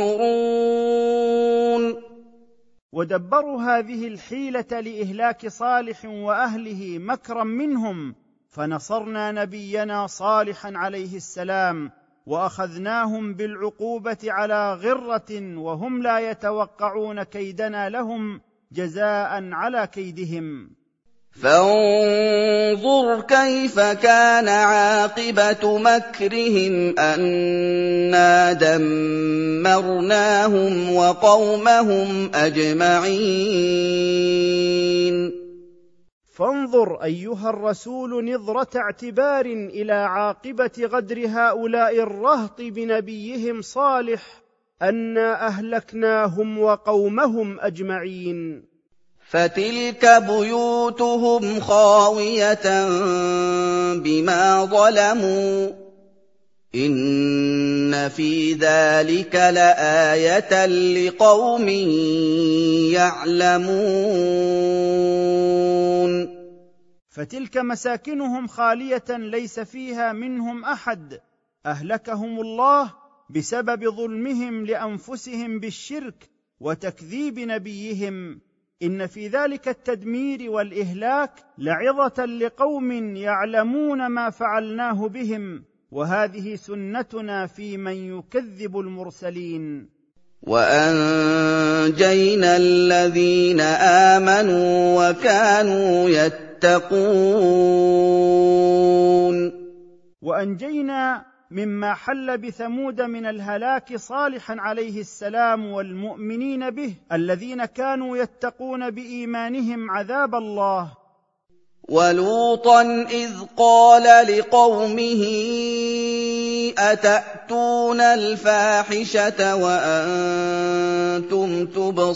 يشعرون. ودبروا هذه الحيلة لإهلاك صالح وأهله مكرا منهم، فنصرنا نبينا صالحا عليه السلام وأخذناهم بالعقوبة على غرة وهم لا يتوقعون كيدنا لهم جزاء على كيدهم. فانظر كيف كان عاقبة مكرهم أنا دمرناهم وقومهم أجمعين. فانظر أيها الرسول نظرة اعتبار إلى عاقبة غدر هؤلاء الرهط بنبيهم صالح أنا أهلكناهم وقومهم أجمعين. فتلك بيوتهم خاوية بما ظلموا إن في ذلك لآية لقوم يعلمون. فتلك مساكنهم خالية ليس فيها منهم أحد، أهلكهم الله بسبب ظلمهم لأنفسهم بالشرك وتكذيب نبيهم. إن في ذلك التدمير والإهلاك لعظة لقوم يعلمون ما فعلناه بهم، وهذه سنتنا في من يكذب المرسلين. وأنجينا الذين آمنوا وكانوا يتقون. وأنجينا مما حل بثمود من الهلاك صالحا عليه السلام والمؤمنين به الذين كانوا يتقون بإيمانهم عذاب الله. ولوطا إذ قال لقومه أتأتون الفاحشة وأنتم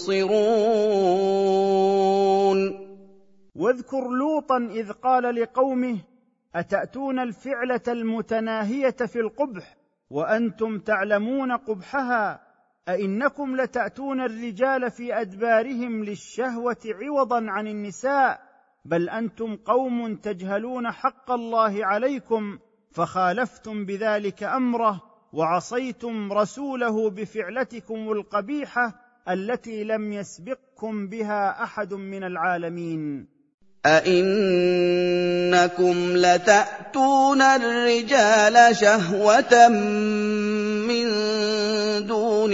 تبصرون. واذكر لوطا إذ قال لقومه أتأتون الفعلة المتناهية في القبح وأنتم تعلمون قبحها، أئنكم لتأتون الرجال في أدبارهم للشهوة عوضا عن النساء، بل أنتم قوم تجهلون حق الله عليكم فخالفتم بذلك أمره وعصيتم رسوله بفعلتكم القبيحة التي لم يسبقكم بها أحد من العالمين. أئنكم لتأتون الرجال شهوة من دون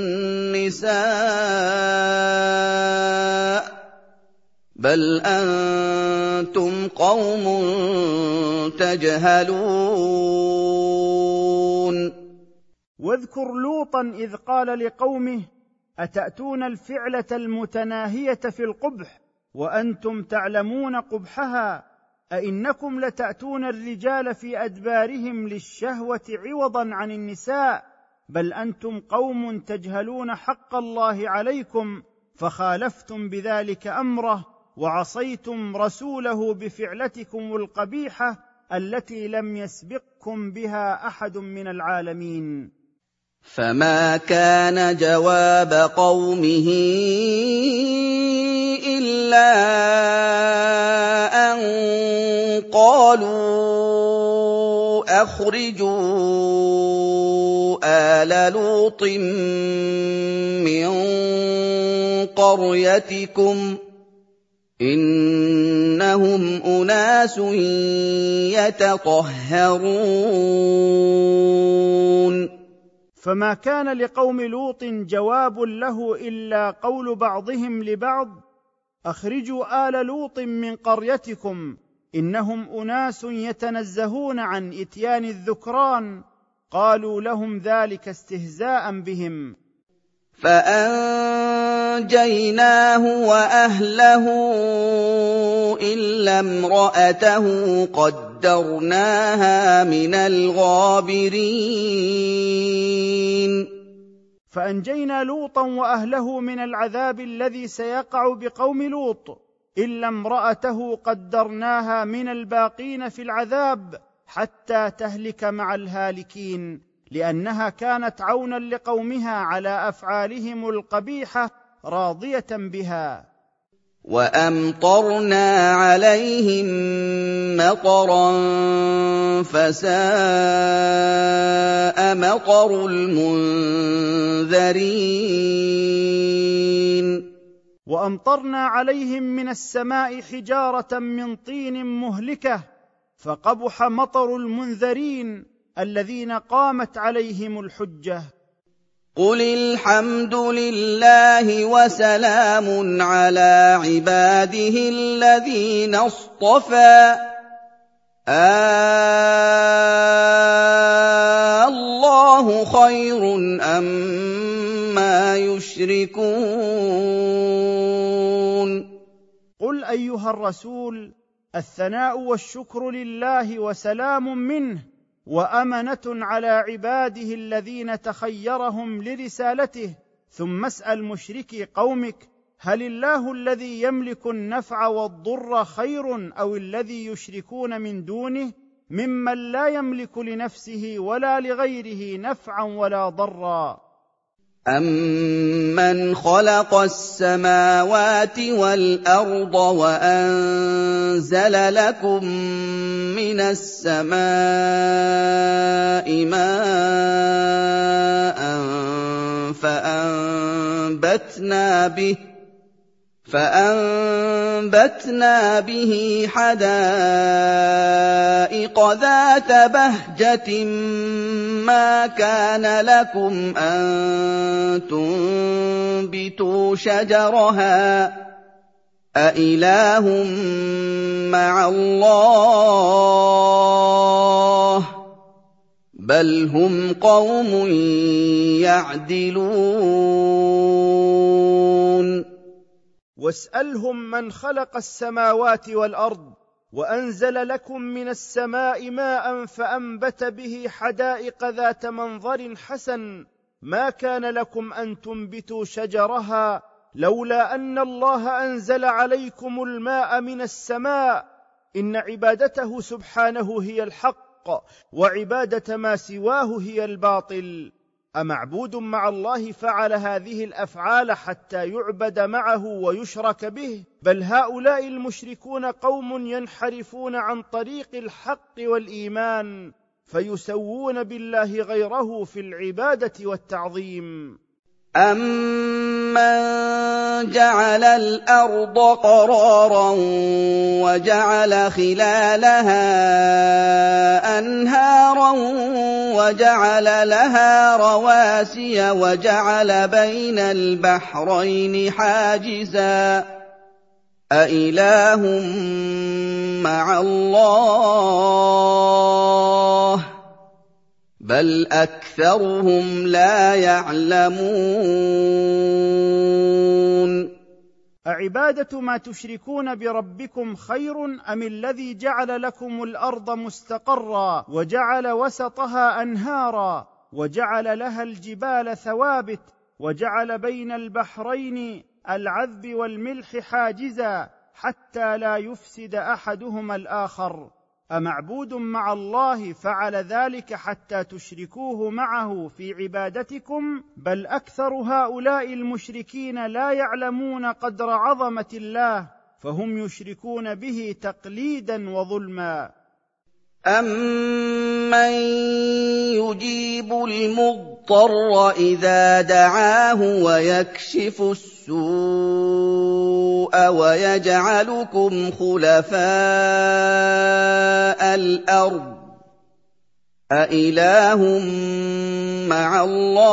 النساء بل أنتم قوم تجهلون. واذكر لوطا إذ قال لقومه أتأتون الفعلة المتناهية في القبح وأنتم تعلمون قبحها، أئنكم لتأتون الرجال في أدبارهم للشهوة عوضا عن النساء، بل أنتم قوم تجهلون حق الله عليكم فخالفتم بذلك أمره وعصيتم رسوله بفعلتكم القبيحة التي لم يسبقكم بها أحد من العالمين. فما كان جواب قومه إلا أن قالوا أخرجوا آل لوط من قريتكم إنهم أناس يتطهرون. فما كان لقوم لوط جواب له إلا قول بعضهم لبعض أخرجوا آل لوط من قريتكم إنهم أناس يتنزهون عن إتيان الذكران، قالوا لهم ذلك استهزاء بهم. فأنجيناه وأهله إلا امرأته قدرناها من الغابرين. فأنجينا لوطا وأهله من العذاب الذي سيقع بقوم لوط إلا امرأته قدرناها من الباقين في العذاب حتى تهلك مع الهالكين، لأنها كانت عونا لقومها على أفعالهم القبيحة راضية بها. وأمطرنا عليهم مطرا فساء مطر المنذرين. وأمطرنا عليهم من السماء حجارة من طين مهلكة فقبح مطر المنذرين الذين قامت عليهم الحجة. قل الحمد لله وسلام على عباده الذين اصطفى الله خير أما يشركون. قل ايها الرسول: الثناء والشكر لله وسلام منه وامنه على عباده الذين تخيرهم لرسالته. ثم اسال مشركي قومك: هل الله الذي يملك النفع والضر خير او الذي يشركون من دونه ممن لا يملك لنفسه ولا لغيره نفعا ولا ضرا؟ أَمَّنْ خَلَقَ السَّمَاوَاتِ وَالْأَرْضَ وَأَنزَلَ لَكُم مِّنَ السَّمَاءِ مَاءً فَأَنبَتْنَا بِهِ فَأَنبَتْنَا بِهِ حَدَائِقَ ذَاتَ بَهْجَةٍ مَّا كَانَ لَكُمْ أَن تُنبِتُوا شَجَرَهَا ۗ أَإِلَٰهٌ مَّعَ اللَّهِ ۚ بَلْ هُمْ قَوْمٌ يَعْدِلُونَ. واسألهم من خلق السماوات والأرض وأنزل لكم من السماء ماء فأنبت به حدائق ذات منظر حسن ما كان لكم أن تنبتوا شجرها لولا أن الله أنزل عليكم الماء من السماء. إن عبادته سبحانه هي الحق وعبادة ما سواه هي الباطل. أمعبود مع الله فعل هذه الأفعال حتى يعبد معه ويشرك به؟ بل هؤلاء المشركون قوم ينحرفون عن طريق الحق والإيمان فيسوون بالله غيره في العبادة والتعظيم. أَمَّن جَعَلَ الْأَرْضَ قَرَارًا وَجَعَلَ خِلَالَهَا أَنْهَارًا وَجَعَلَ لَهَا رَوَاسِيَ وَجَعَلَ بَيْنَ الْبَحْرَيْنِ حَاجِزًا ۗ أَإِلَٰهٌ مَّعَ اللَّهِ ۚ بَلْ أَكْثَرُهُمْ لَا يَعْلَمُونَ. أعبادة ما تشركون بربكم خير أم الذي جعل لكم الأرض مستقرا وجعل وسطها أنهارا وجعل لها الجبال ثوابت وجعل بين البحرين العذب والملح حاجزا حتى لا يفسد أحدهما الآخر؟ أمعبود مع الله فعل ذلك حتى تشركوه معه في عبادتكم؟ بل أكثر هؤلاء المشركين لا يعلمون قدر عظمة الله فهم يشركون به تقليدا وظلما. أَمَّن يُجِيبُ الْمُضْطَرَّ إِذَا دَعَاهُ وَيَكْشِفُ السُّوءَ وَيَجْعَلُكُمْ خُلَفَاءَ الْأَرْضِ ۗ أَإِلَٰهٌ مَّعَ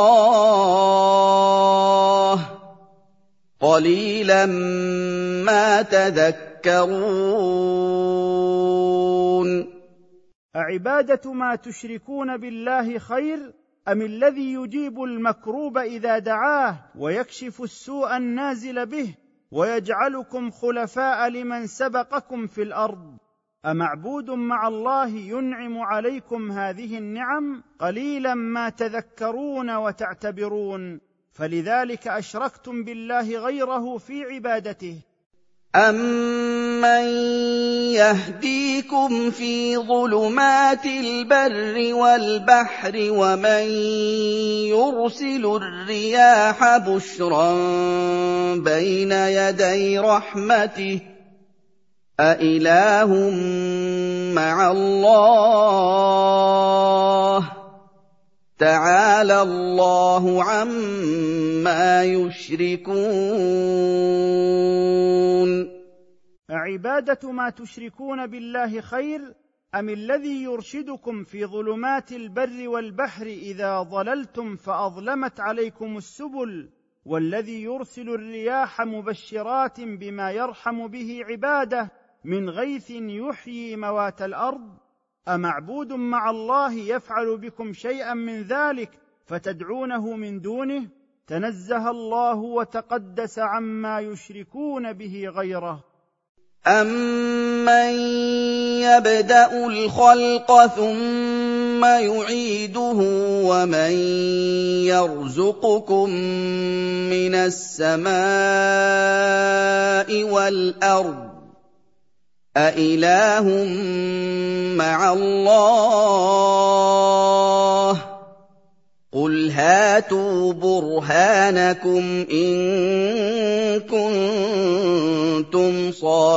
اللَّهِ ۚ قَلِيلًا مَّا تَذَكَّرُونَ. أعبادة ما تشركون بالله خير أم الذي يجيب المكروب إذا دعاه ويكشف السوء النازل به ويجعلكم خلفاء لمن سبقكم في الأرض؟ أمعبود مع الله ينعم عليكم هذه النعم؟ قليلا ما تذكرون وتعتبرون، فلذلك أشركتم بالله غيره في عبادته. أَمَّن يَهْدِيكُمْ فِي ظُلُمَاتِ الْبَرِّ وَالْبَحْرِ وَمَن يُرْسِلُ الرِّيَاحَ بُشْرًا بَيْنَ يَدَيْ رَحْمَتِهِ ۗ أَإِلَٰهٌ مَّعَ اللَّهِ ۚ تَعَالَى اللَّهُ عَمَّا يُشْرِكُونَ. أعبادة ما تشركون بالله خير أم الذي يرشدكم في ظلمات البر والبحر إذا ضللتم فأظلمت عليكم السبل، والذي يرسل الرياح مبشرات بما يرحم به عباده من غيث يحيي موات الأرض؟ أمعبود مع الله يفعل بكم شيئا من ذلك فتدعونه من دونه؟ تنزه الله وتقدس عما يشركون به غيره. أَمَّن يَبْدَأُ الْخَلْقَ ثُمَّ يُعِيدُهُ وَمَن يَرْزُقُكُم مِّنَ السَّمَاءِ وَالْأَرْضِ أَإِلَٰهٌ مَّعَ اللَّهِ ۚ قُلْ هَاتُوا بُرْهَانَكُمْ إِن كُنتُمْ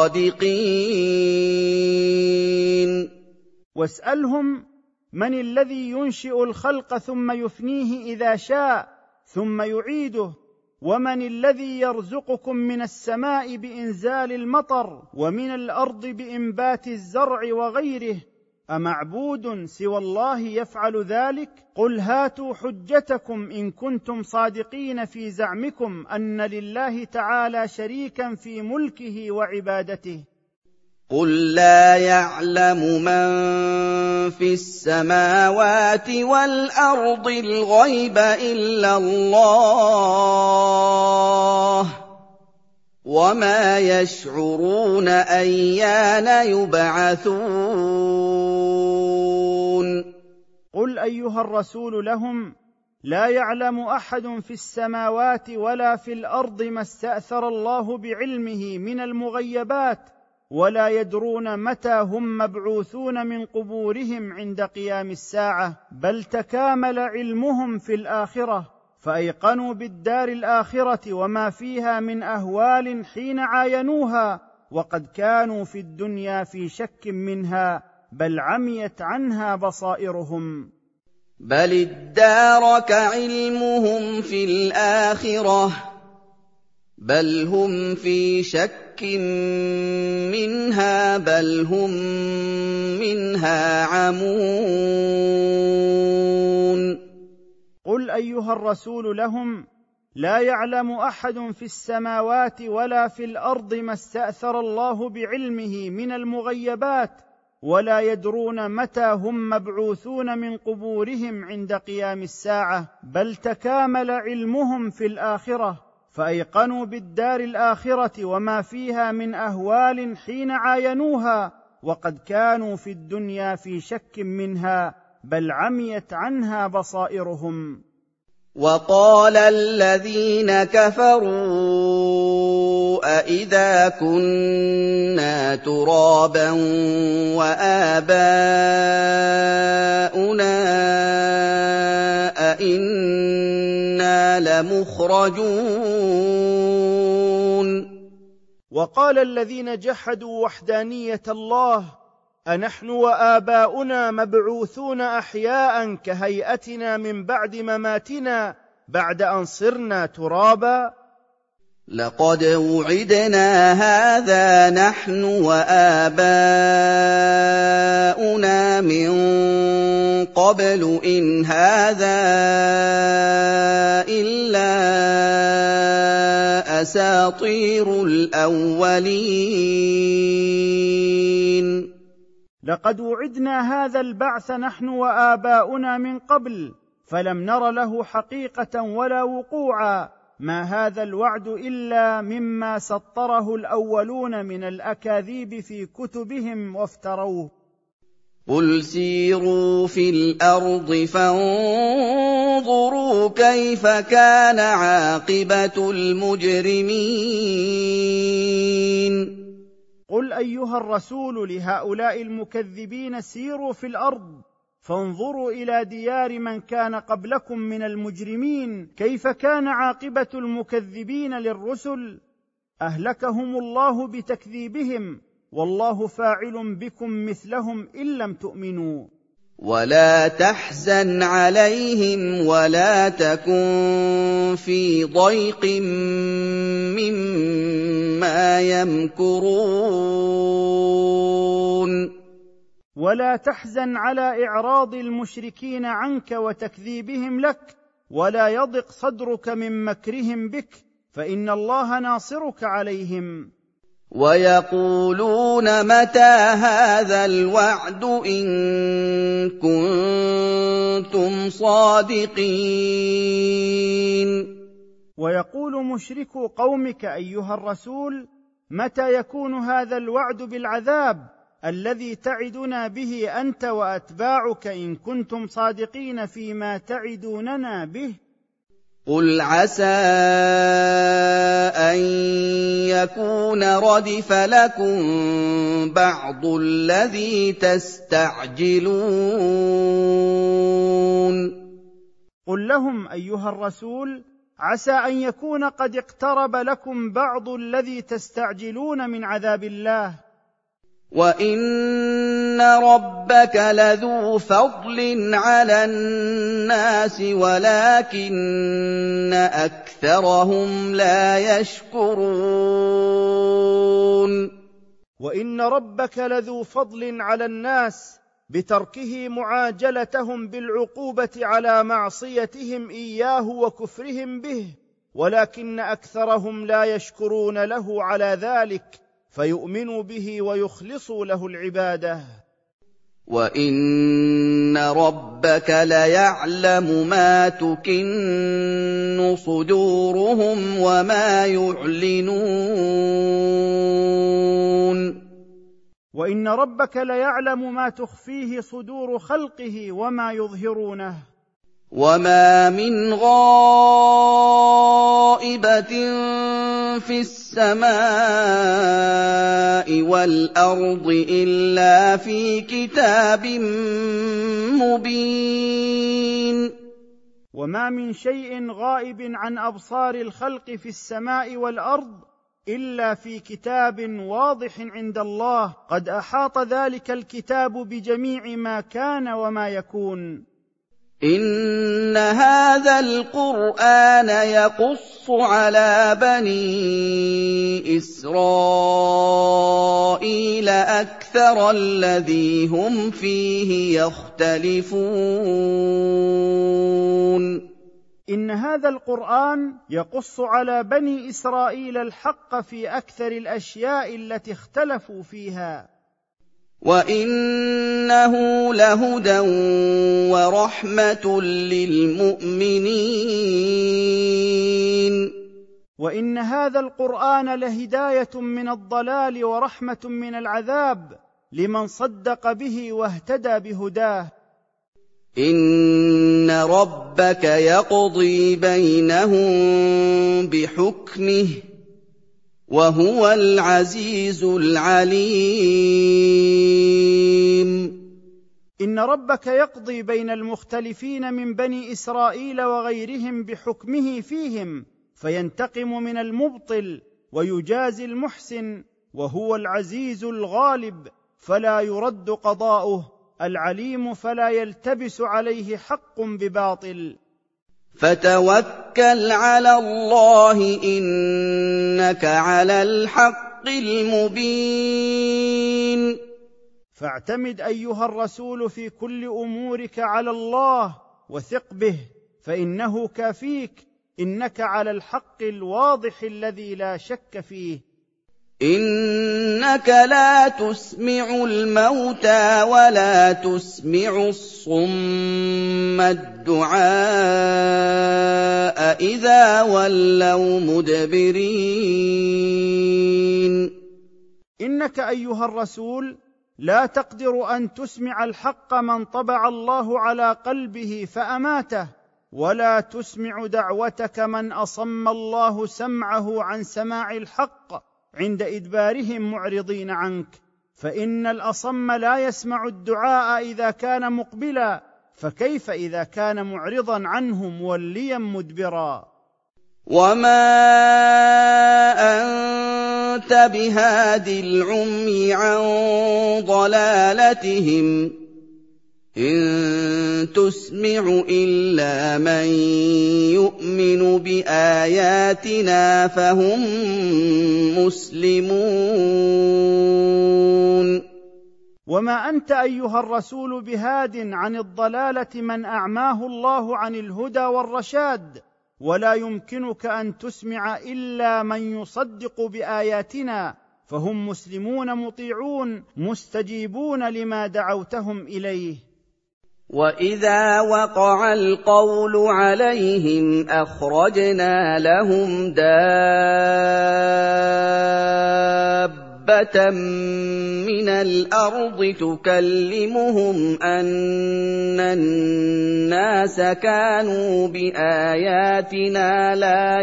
صَادِقِينَ. واسألهم من الذي ينشئ الخلق ثم يفنيه إذا شاء ثم يعيده، ومن الذي يرزقكم من السماء بإنزال المطر ومن الأرض بإنبات الزرع وغيره، أمعبود سوى الله يفعل ذلك؟ قل هاتوا حجتكم إن كنتم صادقين في زعمكم أن لله تعالى شريكا في ملكه وعبادته. قُل لَّا يَعْلَمُ مَن فِي السَّمَاوَاتِ وَالْأَرْضِ الْغَيْبَ إِلَّا اللَّهُ ۚ وَمَا يَشْعُرُونَ أَيَّانَ يُبْعَثُونَ. قل أيها الرسول لهم: لا يعلم أحد في السماوات ولا في الأرض ما استأثر الله بعلمه من المغيبات، ولا يدرون متى هم مبعوثون من قبورهم عند قيام الساعة، بل تكامل علمهم في الآخرة، فأيقنوا بالدار الآخرة وما فيها من أهوال حين عاينوها، وقد كانوا في الدنيا في شك منها، بل عميت عنها بصائرهم. بل ادارك علمهم في الآخرة بل هم في شك منها بل هم منها عمون. قل أيها الرسول لهم: لا يعلم أحد في السماوات ولا في الأرض ما استأثر الله بعلمه من المغيبات، ولا يدرون متى هم مبعوثون من قبورهم عند قيام الساعة، بل تكامل علمهم في الآخرة، فأيقنوا بالدار الآخرة وما فيها من أهوال حين عاينوها، وقد كانوا في الدنيا في شك منها، بل عميت عنها بصائرهم. وقال الذين كفروا أإذا كنا ترابا وآباؤنا أإنا لمخرجون. وقال الذين جحدوا وحدانية الله: أنحن وآباؤنا مبعوثون أحياء كهيئتنا من بعد مماتنا بعد أن صرنا ترابا؟ لقد وعدنا هذا نحن وآباؤنا من قبل إن هذا إلا أساطير الأولين. لقد وعدنا هذا البعث نحن وآباؤنا من قبل، فلم نر له حقيقة ولا وقوعا، ما هذا الوعد إلا مما سطره الأولون من الأكاذيب في كتبهم وافتروه. قل سيروا في الأرض فانظروا كيف كان عاقبة المجرمين. قل أيها الرسول لهؤلاء المكذبين: سيروا في الأرض فانظروا إلى ديار من كان قبلكم من المجرمين، كيف كان عاقبة المكذبين للرسل، أهلكهم الله بتكذيبهم، والله فاعل بكم مثلهم إن لم تؤمنوا. ولا تحزن عليهم ولا تكن في ضيق مما يمكرون. ولا تحزن على إعراض المشركين عنك وتكذيبهم لك، ولا يضق صدرك من مكرهم بك، فإن الله ناصرك عليهم. ويقولون متى هذا الوعد إن كنتم صادقين. ويقول مشركو قومك أيها الرسول: متى يكون هذا الوعد بالعذاب الذي تعدنا به أنت وأتباعك إن كنتم صادقين فيما تعدوننا به؟ قُلْ عَسَىٰ أَن يَكُونَ رَدِفَ لَكُم بَعْضُ الَّذِي تَسْتَعْجِلُونَ قل لهم أيها الرسول: عسى أن يكون قد اقترب لكم بعض الذي تستعجلون من عذاب الله. وَإِنَّ رَبَّكَ لَذُو فَضْلٍ عَلَى النَّاسِ وَلَٰكِنَّ أَكْثَرَهُمْ لَا يَشْكُرُونَ وَإِنَّ رَبَّكَ لَذُو فَضْلٍ عَلَى النَّاسِ بتركه معاجلتهم بالعقوبة على معصيتهم إياه وكفرهم به، ولكن أكثرهم لا يشكرون له على ذلك فيؤمنوا به ويخلصوا له العبادة. وَإِنَّ رَبَّكَ لَيَعْلَمُ مَا تُكِنُّ صُدُورُهُمْ وَمَا يُعْلِنُونَ وَإِنَّ رَبَّكَ لَيَعْلَمُ مَا تُخْفِيهِ صُدُورُ خَلْقِهِ وَمَا يُظْهِرُونَهُ. وَمَا مِنْ غَائِبَةٍ فِي السَّمَاءِ وَالْأَرْضِ إِلَّا فِي كِتَابٍ مُّبِينٍ وما من شيء غائب عن أبصار الخلق في السماء والأرض إلا في كتاب واضح عند الله، قد أحاط ذلك الكتاب بجميع ما كان وما يكون. إِنَّ هَٰذَا الْقُرْآنَ يَقُصُّ عَلَىٰ بَنِي إِسْرَائِيلَ أَكْثَرَ الَّذِي هُمْ فِيهِ يَخْتَلِفُونَ إن هذا القرآن يقص على بني إسرائيل الحق في أكثر الأشياء التي اختلفوا فيها. وَإِنَّهُ لَهُدًى وَرَحْمَةٌ لِّلْمُؤْمِنِينَ وإن هذا القرآن لهداية من الضلال ورحمة من العذاب لمن صدق به واهتدى بهداه. إِنَّ رَبَّكَ يَقْضِي بَيْنَهُم بِحُكْمِهِ وَهُوَ الْعَزِيزُ الْعَلِيمُ إن ربك يقضي بين المختلفين من بني إسرائيل وغيرهم بحكمه فيهم، فينتقم من المبطل ويجازي المحسن، وهو العزيز الغالب فلا يرد قضاؤه، العليم فلا يلتبس عليه حق بباطل. فَتَوَكَّلْ عَلَى اللَّهِ إِنَّكَ عَلَى الْحَقِّ الْمُبِينِ فاعتمد أيها الرسول في كل أمورك على الله وثق به، فإنه كافيك، إنك على الحق الواضح الذي لا شك فيه. إِنَّكَ لَا تُسْمِعُ الْمَوْتَىٰ وَلَا تُسْمِعُ الصُّمَّ الدُّعَاءَ إِذَا وَلَّوْا مُدْبِرِينَ إنك أيها الرسول لا تقدر أن تسمع الحق من طبع الله على قلبه فأماته، ولا تسمع دعوتك من أصم الله سمعه عن سماع الحق عند إدبارهم معرضين عنك، فإن الأصم لا يسمع الدعاء إذا كان مقبلا، فكيف إذا كان معرضا عنه موليا مدبرا؟ وما أنت بهاد العمي عن ضلالتهم إن تسمع إلا من يؤمن بآياتنا فهم مسلمون. وما أنت أيها الرسول بهاد عن الضلالة من أعماه الله عن الهدى والرشاد، ولا يمكنك أن تسمع إلا من يصدق بآياتنا، فهم مسلمون مطيعون مستجيبون لما دعوتهم إليه. وَإِذَا وَقَعَ الْقَوْلُ عَلَيْهِمْ أَخْرَجْنَا لَهُمْ دَابَّةً دَابَّةً مِّنَ الْأَرْضِ تُكَلِّمُهُمْ أَنَّ النَّاسَ كَانُوا بِآيَاتِنَا لَا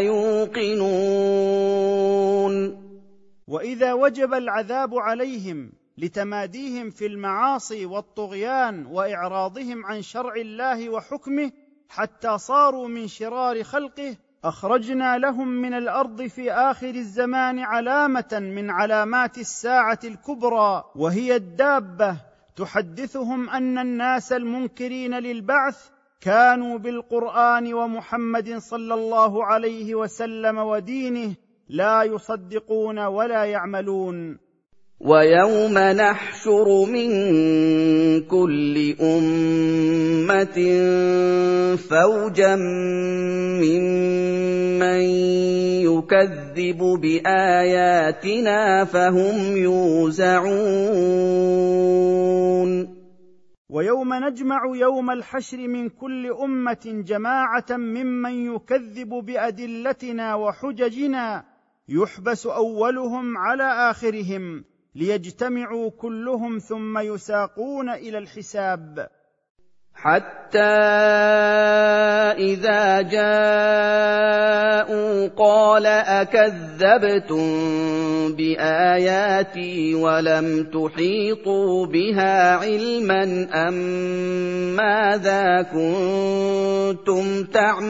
يُوقِنُونَ. وإذا وجب العذاب عليهم لتماديهم في المعاصي والطغيان وإعراضهم عن شرع الله وحكمه حتى صاروا من شرار خلقه، أخرجنا لهم من الأرض في آخر الزمان علامة من علامات الساعة الكبرى، وهي الدابة، تحدثهم أن الناس المنكرين للبعث كانوا بالقرآن ومحمد صلى الله عليه وسلم ودينه لا يصدقون ولا يعملون. وَيَوْمَ نَحْشُرُ مِن كُلِّ أُمَّةٍ فَوْجًا مِّمَّن يُكَذِّبُ بِآيَاتِنَا فَهُمْ يُوزَعُونَ. ويوم نجمع يوم الحشر من كل أمة جماعة ممن يكذب بأدلتنا وحججنا، يحبس أولهم على آخرهم ليجتمعوا كلهم ثم يساقون إلى الحساب. حتى إذا جاءوا قال أكذبتم بآياتي ولم تحيطوا بها علما أم ماذا كنتم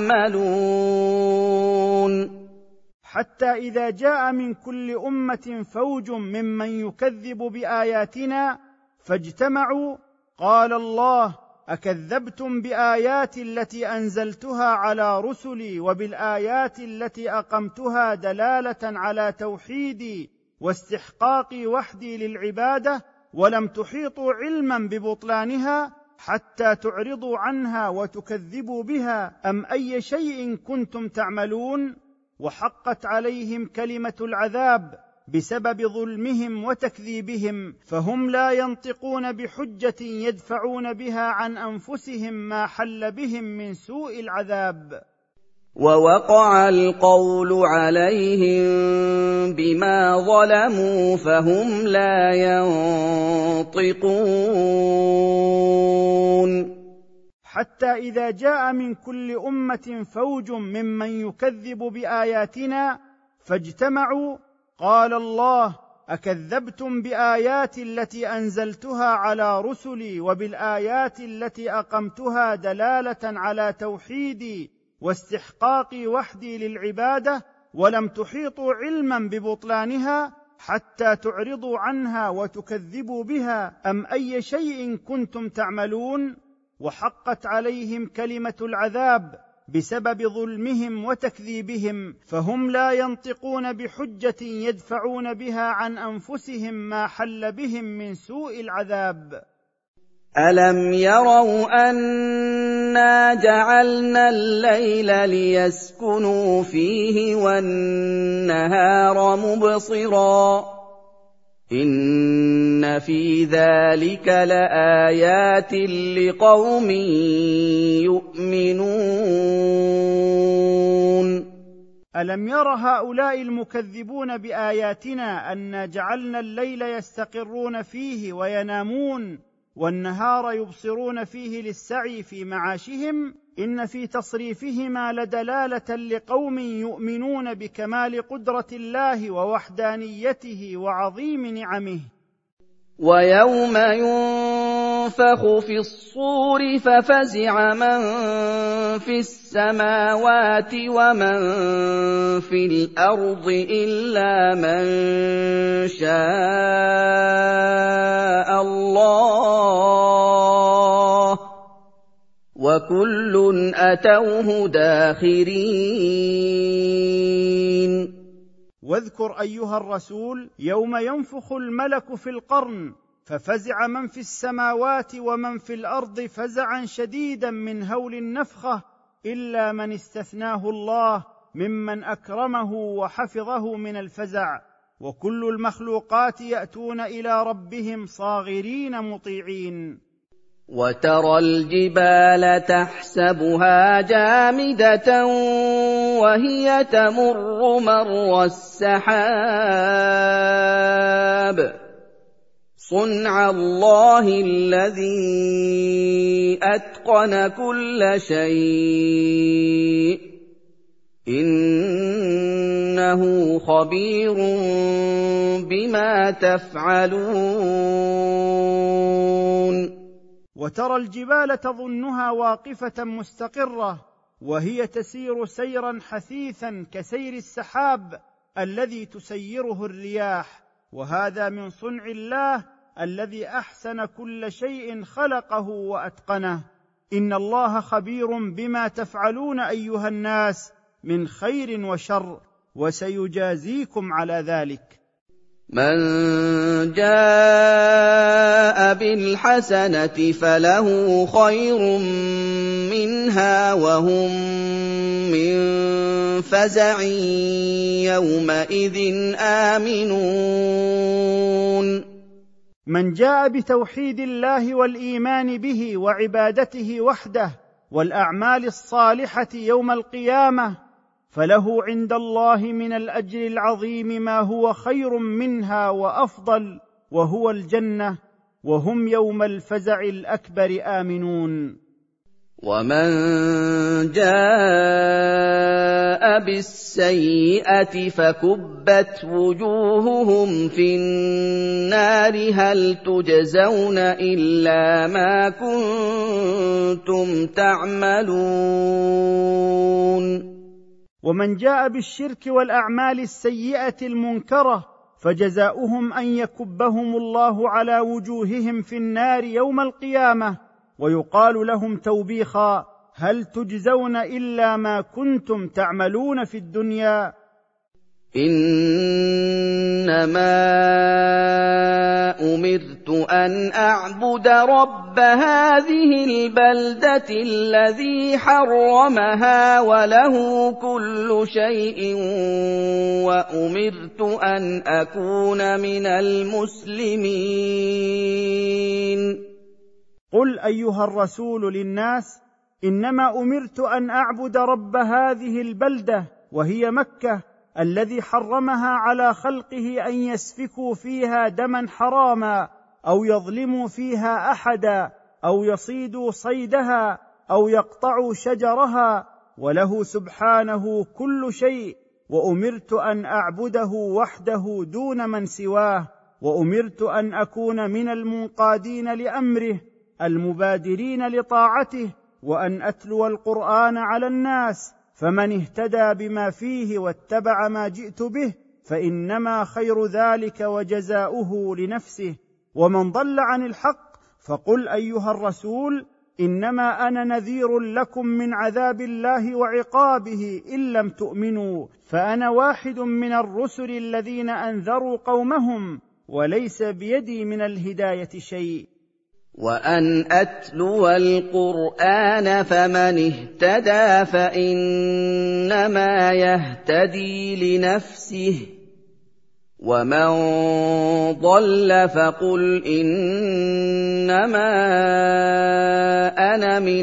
تعملون. حتى إذا جاء من كل أمة فوج ممن يكذب بآياتنا فاجتمعوا قال الله أكذبتم بآياتي التي أنزلتها على رسلي وبالآيات التي أقمتها دلالة على توحيدي واستحقاقي وحدي للعبادة ولم تحيطوا علما ببطلانها حتى تعرضوا عنها وتكذبوا بها أم أي شيء كنتم تعملون. وحقت عليهم كلمة العذاب بسبب ظلمهم وتكذيبهم، فهم لا ينطقون بحجة يدفعون بها عن أنفسهم ما حل بهم من سوء العذاب. ووقع القول عليهم بما ظلموا فهم لا ينطقون. حتى إذا جاء من كل أمة فوج ممن يكذب بآياتنا فاجتمعوا قال الله أكذبتم بآياتي التي أنزلتها على رسلي وبالآيات التي أقمتها دلالة على توحيدي واستحقاقي وحدي للعبادة ولم تحيطوا علما ببطلانها حتى تعرضوا عنها وتكذبوا بها أم أي شيء كنتم تعملون. وحقت عليهم كلمة العذاب بسبب ظلمهم وتكذيبهم، فهم لا ينطقون بحجة يدفعون بها عن أنفسهم ما حل بهم من سوء العذاب. ألم يروا أنا جعلنا الليل ليسكنوا فيه والنهار مبصرا إن في ذلك لآيات لقوم يؤمنون. ألم ير هؤلاء المكذبون بآياتنا أنا جعلنا الليل يستقرون فيه وينامون والنهار يبصرون فيه للسعي في معاشهم إن في تصريفهما لدلالة لقوم يؤمنون بكمال قدرة الله ووحدانيته وعظيم نعمه. ويوم ينفخ في الصور ففزع من في السماوات ومن في الأرض إلا من شاء الله وكل أتوه داخرين. واذكر أيها الرسول يوم ينفخ الملك في القرن ففزع من في السماوات ومن في الأرض فزعا شديدا من هول النفخة إلا من استثناه الله ممن أكرمه وحفظه من الفزع، وكل المخلوقات يأتون إلى ربهم صاغرين مطيعين. وترى الجبال تحسبها جامدة وهي تمر مر السحاب صُنْعَ اللَّهِ الَّذِي أَتْقَنَ كُلَّ شَيْءٍ ۚ إِنَّهُ خَبِيرٌ بِمَا تَفْعَلُونَ وترى الجبال تظنها واقفة مستقرة وهي تسير سيرا حثيثا كسير السحاب الذي تسيره الرياح، وهذا من صنع الله الذي أحسن كل شيء خلقه وأتقنه. إن الله خبير بما تفعلون أيها الناس من خير وشر، وسيجازيكم على ذلك. من جاء بالحسنة فله خير منها وهم من فزع يومئذ آمنون. من جاء بتوحيد الله والإيمان به وعبادته وحده والأعمال الصالحة يوم القيامة فله عند الله من الأجر العظيم ما هو خير منها وأفضل، وهو الجنة، وهم يوم الفزع الأكبر آمنون. ومن جاء بالسيئة فكبت وجوههم في النار هل تجزون إلا ما كنتم تعملون. ومن جاء بالشرك والأعمال السيئة المنكرة فجزاؤهم أن يكبهم الله على وجوههم في النار يوم القيامة، ويقال لهم توبيخا: هل تجزون إلا ما كنتم تعملون في الدنيا. إنما أمرت أن أعبد رب هذه البلدة الذي حرمها وله كل شيء وأمرت أن أكون من المسلمين. قل أيها الرسول للناس: إنما أمرت أن أعبد رب هذه البلدة وهي مكة الذي حرمها على خلقه أن يسفكوا فيها دما حراما أو يظلموا فيها أحدا أو يصيدوا صيدها أو يقطعوا شجرها، وله سبحانه كل شيء، وأمرت أن أعبده وحده دون من سواه، وأمرت أن أكون من المنقادين لأمره المبادرين لطاعته، وأن أتلو القرآن على الناس، فمن اهتدى بما فيه واتبع ما جئت به فإنما خير ذلك وجزاؤه لنفسه، ومن ضل عن الحق فقل أيها الرسول: إنما أنا نذير لكم من عذاب الله وعقابه إن لم تؤمنوا، فأنا واحد من الرسل الذين أنذروا قومهم، وليس بيدي من الهداية شيء. وأن أتلو القرآن فمن اهتدى فإنما يهتدي لنفسه، ومن ضل فقل إنما أنا من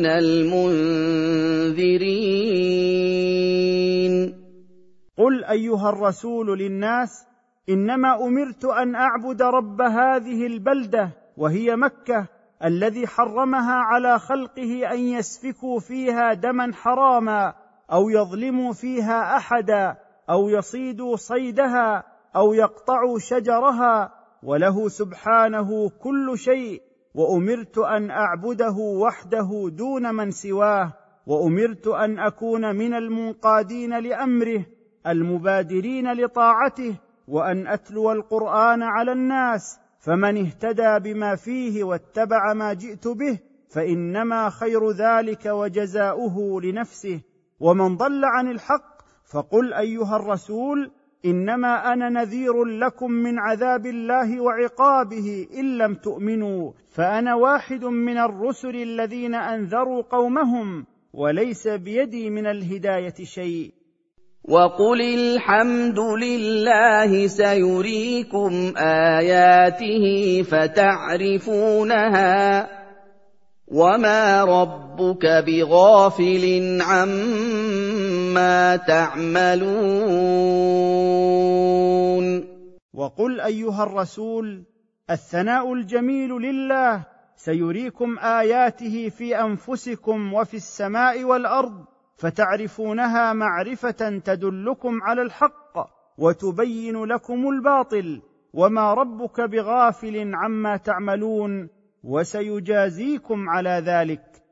المنذرين. قل أيها الرسول للناس: إنما أمرت أن أعبد رب هذه البلدة وهي مكة الذي حرمها على خلقه أن يسفكوا فيها دما حراما أو يظلموا فيها أحدا أو يصيدوا صيدها أو يقطعوا شجرها، وله سبحانه كل شيء، وأمرت أن أعبده وحده دون من سواه، وأمرت أن أكون من المنقادين لأمره المبادرين لطاعته، وأن أتلو القرآن على الناس، فمن اهتدى بما فيه واتبع ما جئت به فإنما خير ذلك وجزاؤه لنفسه، ومن ضل عن الحق فقل أيها الرسول: إنما أنا نذير لكم من عذاب الله وعقابه إن لم تؤمنوا، فأنا واحد من الرسل الذين أنذروا قومهم، وليس بيدي من الهداية شيء. وقل الحمد لله سيريكم آياته فتعرفونها وما ربك بغافل عما تعملون. وقل ايها الرسول: الثناء الجميل لله، سيريكم اياته في انفسكم وفي السماء والارض فتعرفونها معرفه تدلكم على الحق وتبين لكم الباطل، وما ربك بغافل عما تعملون، وسيجازيكم على ذلك.